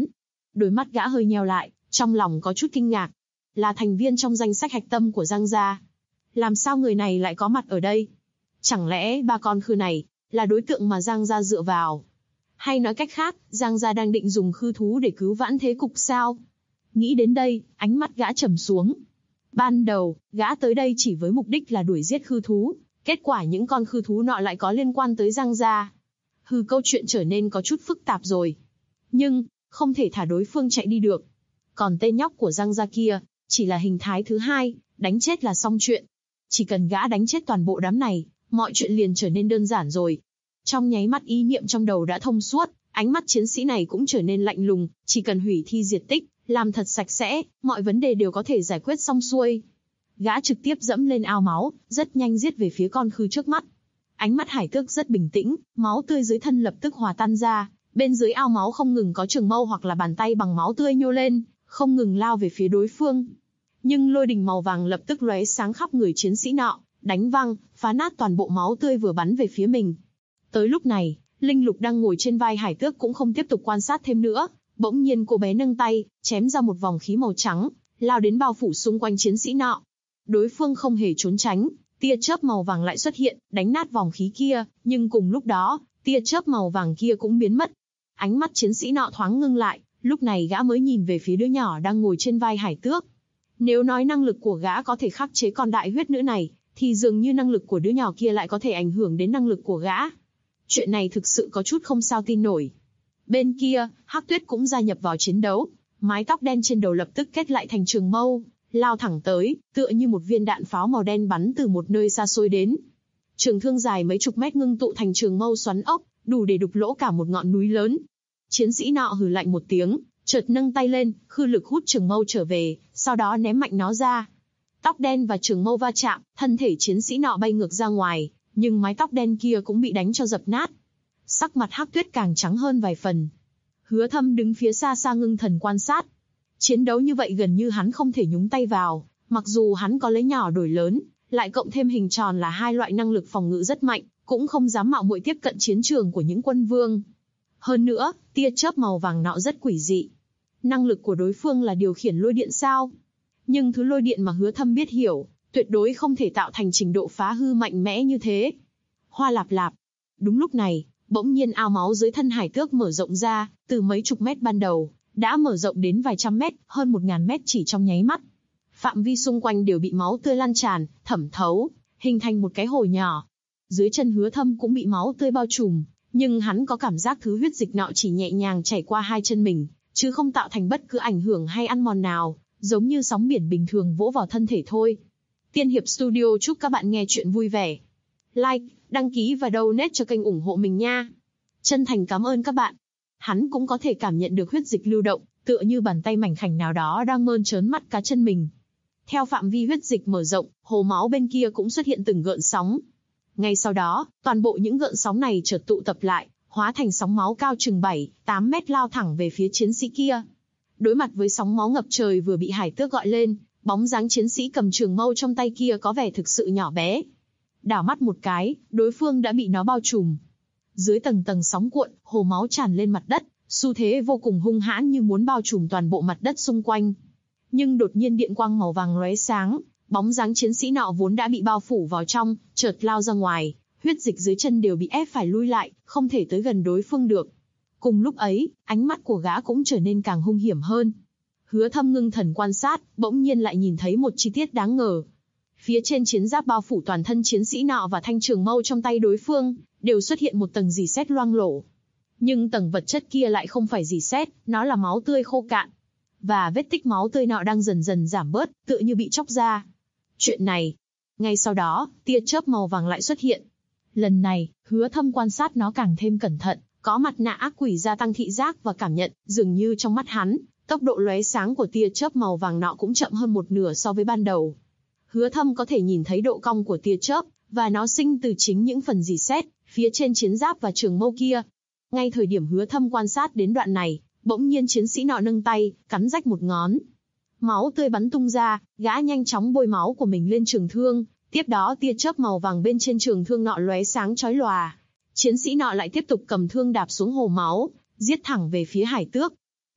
Đôi mắt gã hơi nheo lại, trong lòng có chút kinh ngạc. Là thành viên trong danh sách hạch tâm của Giang gia. Làm sao người này lại có mặt ở đây? Chẳng lẽ ba con khư này là đối tượng mà Giang gia dựa vào? Hay nói cách khác, Giang gia đang định dùng khư thú để cứu vãn thế cục sao? Nghĩ đến đây, ánh mắt gã trầm xuống. Ban đầu, gã tới đây chỉ với mục đích là đuổi giết khư thú. Kết quả những con khư thú nọ lại có liên quan tới Giang gia. Câu chuyện trở nên có chút phức tạp rồi. Nhưng, không thể thả đối phương chạy đi được. Còn tên nhóc của Giang gia kia, chỉ là hình thái thứ hai, đánh chết là xong chuyện. Chỉ cần gã đánh chết toàn bộ đám này, mọi chuyện liền trở nên đơn giản rồi. Trong nháy mắt ý niệm trong đầu đã thông suốt, ánh mắt chiến sĩ này cũng trở nên lạnh lùng, chỉ cần hủy thi diệt tích, làm thật sạch sẽ, mọi vấn đề đều có thể giải quyết xong xuôi. Gã trực tiếp dẫm lên ao máu, rất nhanh giết về phía con khư trước mắt. Ánh mắt Hải Tước rất bình tĩnh, máu tươi dưới thân lập tức hòa tan ra, bên dưới ao máu không ngừng có trường mâu hoặc là bàn tay bằng máu tươi nhô lên, không ngừng lao về phía đối phương. Nhưng lôi đình màu vàng lập tức lóe sáng khắp người chiến sĩ nọ, đánh văng, phá nát toàn bộ máu tươi vừa bắn về phía mình. Tới lúc này, Linh Lục đang ngồi trên vai Hải Tước cũng không tiếp tục quan sát thêm nữa, bỗng nhiên cô bé nâng tay, chém ra một vòng khí màu trắng, lao đến bao phủ xung quanh chiến sĩ nọ. Đối phương không hề trốn tránh, tia chớp màu vàng lại xuất hiện, đánh nát vòng khí kia, nhưng cùng lúc đó, tia chớp màu vàng kia cũng biến mất. Ánh mắt chiến sĩ nọ thoáng ngưng lại, lúc này gã mới nhìn về phía đứa nhỏ đang ngồi trên vai Hải Tước. Nếu nói năng lực của gã có thể khắc chế con đại huyết nữ này, thì dường như năng lực của đứa nhỏ kia lại có thể ảnh hưởng đến năng lực của gã. Chuyện này thực sự có chút không sao tin nổi. Bên kia, Hắc Tuyết cũng gia nhập vào chiến đấu, mái tóc đen trên đầu lập tức kết lại thành trường mâu, lao thẳng tới, tựa như một viên đạn pháo màu đen bắn từ một nơi xa xôi đến. Trường thương dài mấy chục mét ngưng tụ thành trường mâu xoắn ốc, đủ để đục lỗ cả một ngọn núi lớn. Chiến sĩ nọ hừ lạnh một tiếng, chợt nâng tay lên, khư lực hút trường mâu trở về, sau đó ném mạnh nó ra. Tóc đen và trường mâu va chạm, thân thể chiến sĩ nọ bay ngược ra ngoài, nhưng mái tóc đen kia cũng bị đánh cho dập nát. Sắc mặt Hắc Tuyết càng trắng hơn vài phần. Hứa Thâm đứng phía xa xa ngưng thần quan sát. Chiến đấu như vậy gần như hắn không thể nhúng tay vào, mặc dù hắn có lấy nhỏ đổi lớn, lại cộng thêm hình tròn là hai loại năng lực phòng ngự rất mạnh, cũng không dám mạo muội tiếp cận chiến trường của những quân vương. Hơn nữa, tia chớp màu vàng nọ rất quỷ dị. Năng lực của đối phương là điều khiển lôi điện sao? Nhưng thứ lôi điện mà Hứa Thâm biết hiểu, tuyệt đối không thể tạo thành trình độ phá hư mạnh mẽ như thế. Hoa lạp lạp. Đúng lúc này, bỗng nhiên ao máu dưới thân Hải Tước mở rộng ra, từ mấy chục mét ban đầu, đã mở rộng đến vài trăm mét, hơn 1000 mét chỉ trong nháy mắt. Phạm vi xung quanh đều bị máu tươi lan tràn, thẩm thấu, hình thành một cái hồ nhỏ. Dưới chân Hứa Thâm cũng bị máu tươi bao trùm, nhưng hắn có cảm giác thứ huyết dịch nọ chỉ nhẹ nhàng chảy qua hai chân mình, chứ không tạo thành bất cứ ảnh hưởng hay ăn mòn nào, giống như sóng biển bình thường vỗ vào thân thể thôi. Tiên Hiệp Studio chúc các bạn nghe chuyện vui vẻ. Like, đăng ký và donate cho kênh ủng hộ mình nha. Chân thành cảm ơn các bạn. Hắn cũng có thể cảm nhận được huyết dịch lưu động, tựa như bàn tay mảnh khảnh nào đó đang mơn trớn mắt cá chân mình. Theo phạm vi huyết dịch mở rộng, hồ máu bên kia cũng xuất hiện từng gợn sóng. Ngay sau đó, toàn bộ những gợn sóng này chợt tụ tập lại, hóa thành sóng máu cao chừng 7-8 mét lao thẳng về phía chiến sĩ kia. Đối mặt với sóng máu ngập trời vừa bị Hải Tước gọi lên, bóng dáng chiến sĩ cầm trường mâu trong tay kia có vẻ thực sự nhỏ bé. Đảo mắt một cái, đối phương đã bị nó bao trùm. Dưới tầng tầng sóng cuộn, hồ máu tràn lên mặt đất, xu thế vô cùng hung hãn như muốn bao trùm toàn bộ mặt đất xung quanh. Nhưng đột nhiên điện quang màu vàng lóe sáng, bóng dáng chiến sĩ nọ vốn đã bị bao phủ vào trong, chợt lao ra ngoài, huyết dịch dưới chân đều bị ép phải lui lại, không thể tới gần đối phương được. Cùng lúc ấy, ánh mắt của gã cũng trở nên càng hung hiểm hơn. Hứa Thâm ngưng thần quan sát, bỗng nhiên lại nhìn thấy một chi tiết đáng ngờ. Phía trên chiến giáp bao phủ toàn thân chiến sĩ nọ và thanh trường mâu trong tay đối phương, đều xuất hiện một tầng rỉ sét loang lổ. Nhưng tầng vật chất kia lại không phải rỉ sét, nó là máu tươi khô cạn. Và vết tích máu tươi nọ đang dần dần giảm bớt, tựa như bị chóc ra. Chuyện này. Ngay sau đó, tia chớp màu vàng lại xuất hiện. Lần này, Hứa Thâm quan sát nó càng thêm cẩn thận, có mặt nạ ác quỷ gia tăng thị giác và cảm nhận, dường như trong mắt hắn, tốc độ lóe sáng của tia chớp màu vàng nọ cũng chậm hơn một nửa so với ban đầu. Hứa Thâm có thể nhìn thấy độ cong của tia chớp, và nó sinh từ chính những phần rỉ sét phía trên chiến giáp và trường mâu kia. Ngay thời điểm Hứa Thâm quan sát đến đoạn này, bỗng nhiên chiến sĩ nọ nâng tay, cắn rách một ngón. Máu tươi bắn tung ra, gã nhanh chóng bôi máu của mình lên trường thương, tiếp đó tia chớp màu vàng bên trên trường thương nọ lóe sáng chói lòa. Chiến sĩ nọ lại tiếp tục cầm thương đạp xuống hồ máu, giết thẳng về phía Hải Tước.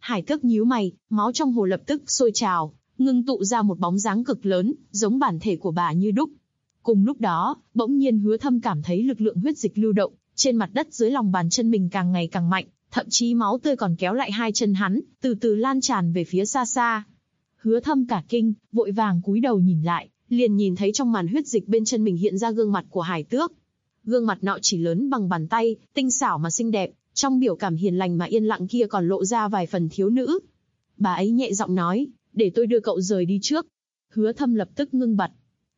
Hải Tước nhíu mày, máu trong hồ lập tức sôi trào, ngưng tụ ra một bóng dáng cực lớn, giống bản thể của bà như đúc. Cùng lúc đó, bỗng nhiên Hứa Thâm cảm thấy lực lượng huyết dịch lưu động, trên mặt đất dưới lòng bàn chân mình càng ngày càng mạnh, thậm chí máu tươi còn kéo lại hai chân hắn, từ từ lan tràn về phía xa xa. Hứa Thâm cả kinh, vội vàng cúi đầu nhìn lại, liền nhìn thấy trong màn huyết dịch bên chân mình hiện ra gương mặt của Hải Tước. Gương mặt nọ chỉ lớn bằng bàn tay, tinh xảo mà xinh đẹp, trong biểu cảm hiền lành mà yên lặng kia còn lộ ra vài phần thiếu nữ. Bà ấy nhẹ giọng nói, để tôi đưa cậu rời đi trước. Hứa Thâm lập tức ngưng bặt.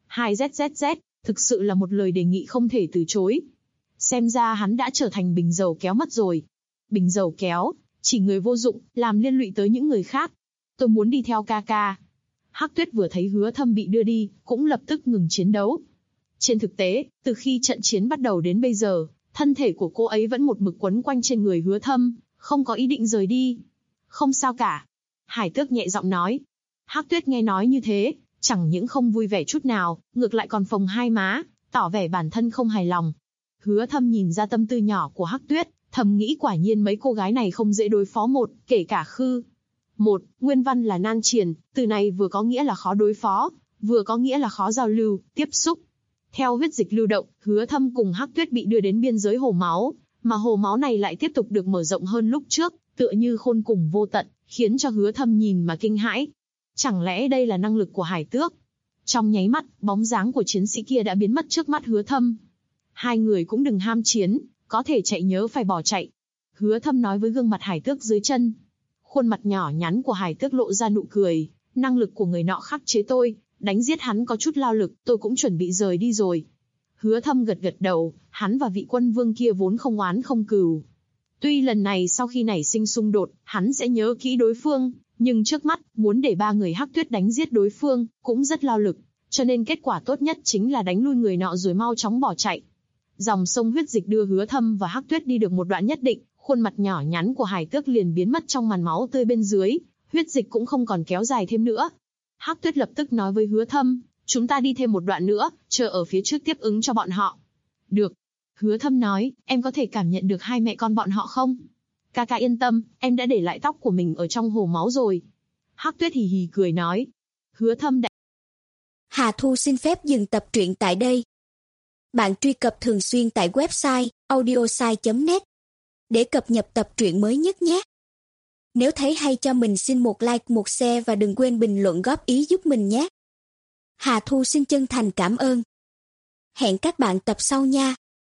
2ZZZ, thực sự là một lời đề nghị không thể từ chối. Xem ra hắn đã trở thành bình dầu kéo mất rồi. Bình dầu kéo, chỉ người vô dụng, làm liên lụy tới những người khác. Tôi muốn đi theo ca ca. Hắc Tuyết vừa thấy Hứa Thâm bị đưa đi, cũng lập tức ngừng chiến đấu. Trên thực tế, từ khi trận chiến bắt đầu đến bây giờ, thân thể của cô ấy vẫn một mực quấn quanh trên người Hứa Thâm, không có ý định rời đi. Không sao cả. Hải Tước nhẹ giọng nói. Hắc Tuyết nghe nói như thế, chẳng những không vui vẻ chút nào, ngược lại còn phồng hai má, tỏ vẻ bản thân không hài lòng. Hứa Thâm nhìn ra tâm tư nhỏ của Hắc Tuyết, thầm nghĩ quả nhiên mấy cô gái này không dễ đối phó kể cả Khư. Nguyên văn là nan triền, từ này vừa có nghĩa là khó đối phó, vừa có nghĩa là khó giao lưu, tiếp xúc. Theo huyết dịch lưu động, Hứa Thâm cùng Hắc Tuyết bị đưa đến biên giới hồ máu, mà hồ máu này lại tiếp tục được mở rộng hơn lúc trước, tựa như khôn cùng vô tận, khiến cho Hứa Thâm nhìn mà kinh hãi. Chẳng lẽ đây là năng lực của Hải Tước? Trong nháy mắt, bóng dáng của chiến sĩ kia đã biến mất trước mắt Hứa Thâm. Hai người cũng đừng ham chiến, có thể chạy nhớ phải bỏ chạy. Hứa Thâm nói với gương mặt Hải Tước dưới chân. Khuôn mặt nhỏ nhắn của Hải Tước lộ ra nụ cười, năng lực của người nọ khắc chế tôi, đánh giết hắn có chút lao lực, tôi cũng chuẩn bị rời đi rồi. Hứa Thâm gật gật đầu, hắn và vị quân vương kia vốn không oán không cừu. Tuy lần này sau khi nảy sinh xung đột, hắn sẽ nhớ kỹ đối phương, nhưng trước mắt, muốn để ba người Hắc Tuyết đánh giết đối phương, cũng rất lao lực, cho nên kết quả tốt nhất chính là đánh lui người nọ rồi mau chóng bỏ chạy. Dòng sông huyết dịch đưa Hứa Thâm và Hắc Tuyết đi được một đoạn nhất định, khuôn mặt nhỏ nhắn của Hải Tước liền biến mất trong màn máu tươi bên dưới, huyết dịch cũng không còn kéo dài thêm nữa. Hắc Tuyết lập tức nói với Hứa Thâm, chúng ta đi thêm một đoạn nữa, chờ ở phía trước tiếp ứng cho bọn họ. Được. Hứa Thâm nói, em có thể cảm nhận được hai mẹ con bọn họ không? Ca ca yên tâm, em đã để lại tóc của mình ở trong hồ máu rồi. Hắc Tuyết hì hì cười nói. Hứa Thâm đã... Hà Thu xin phép dừng tập truyện tại đây. Bạn truy cập thường xuyên tại website audiosai.net để cập nhật tập truyện mới nhất nhé. Nếu thấy hay cho mình xin một like, một share và đừng quên bình luận góp ý giúp mình nhé. Hà Thu xin chân thành cảm ơn. Hẹn các bạn tập sau nha.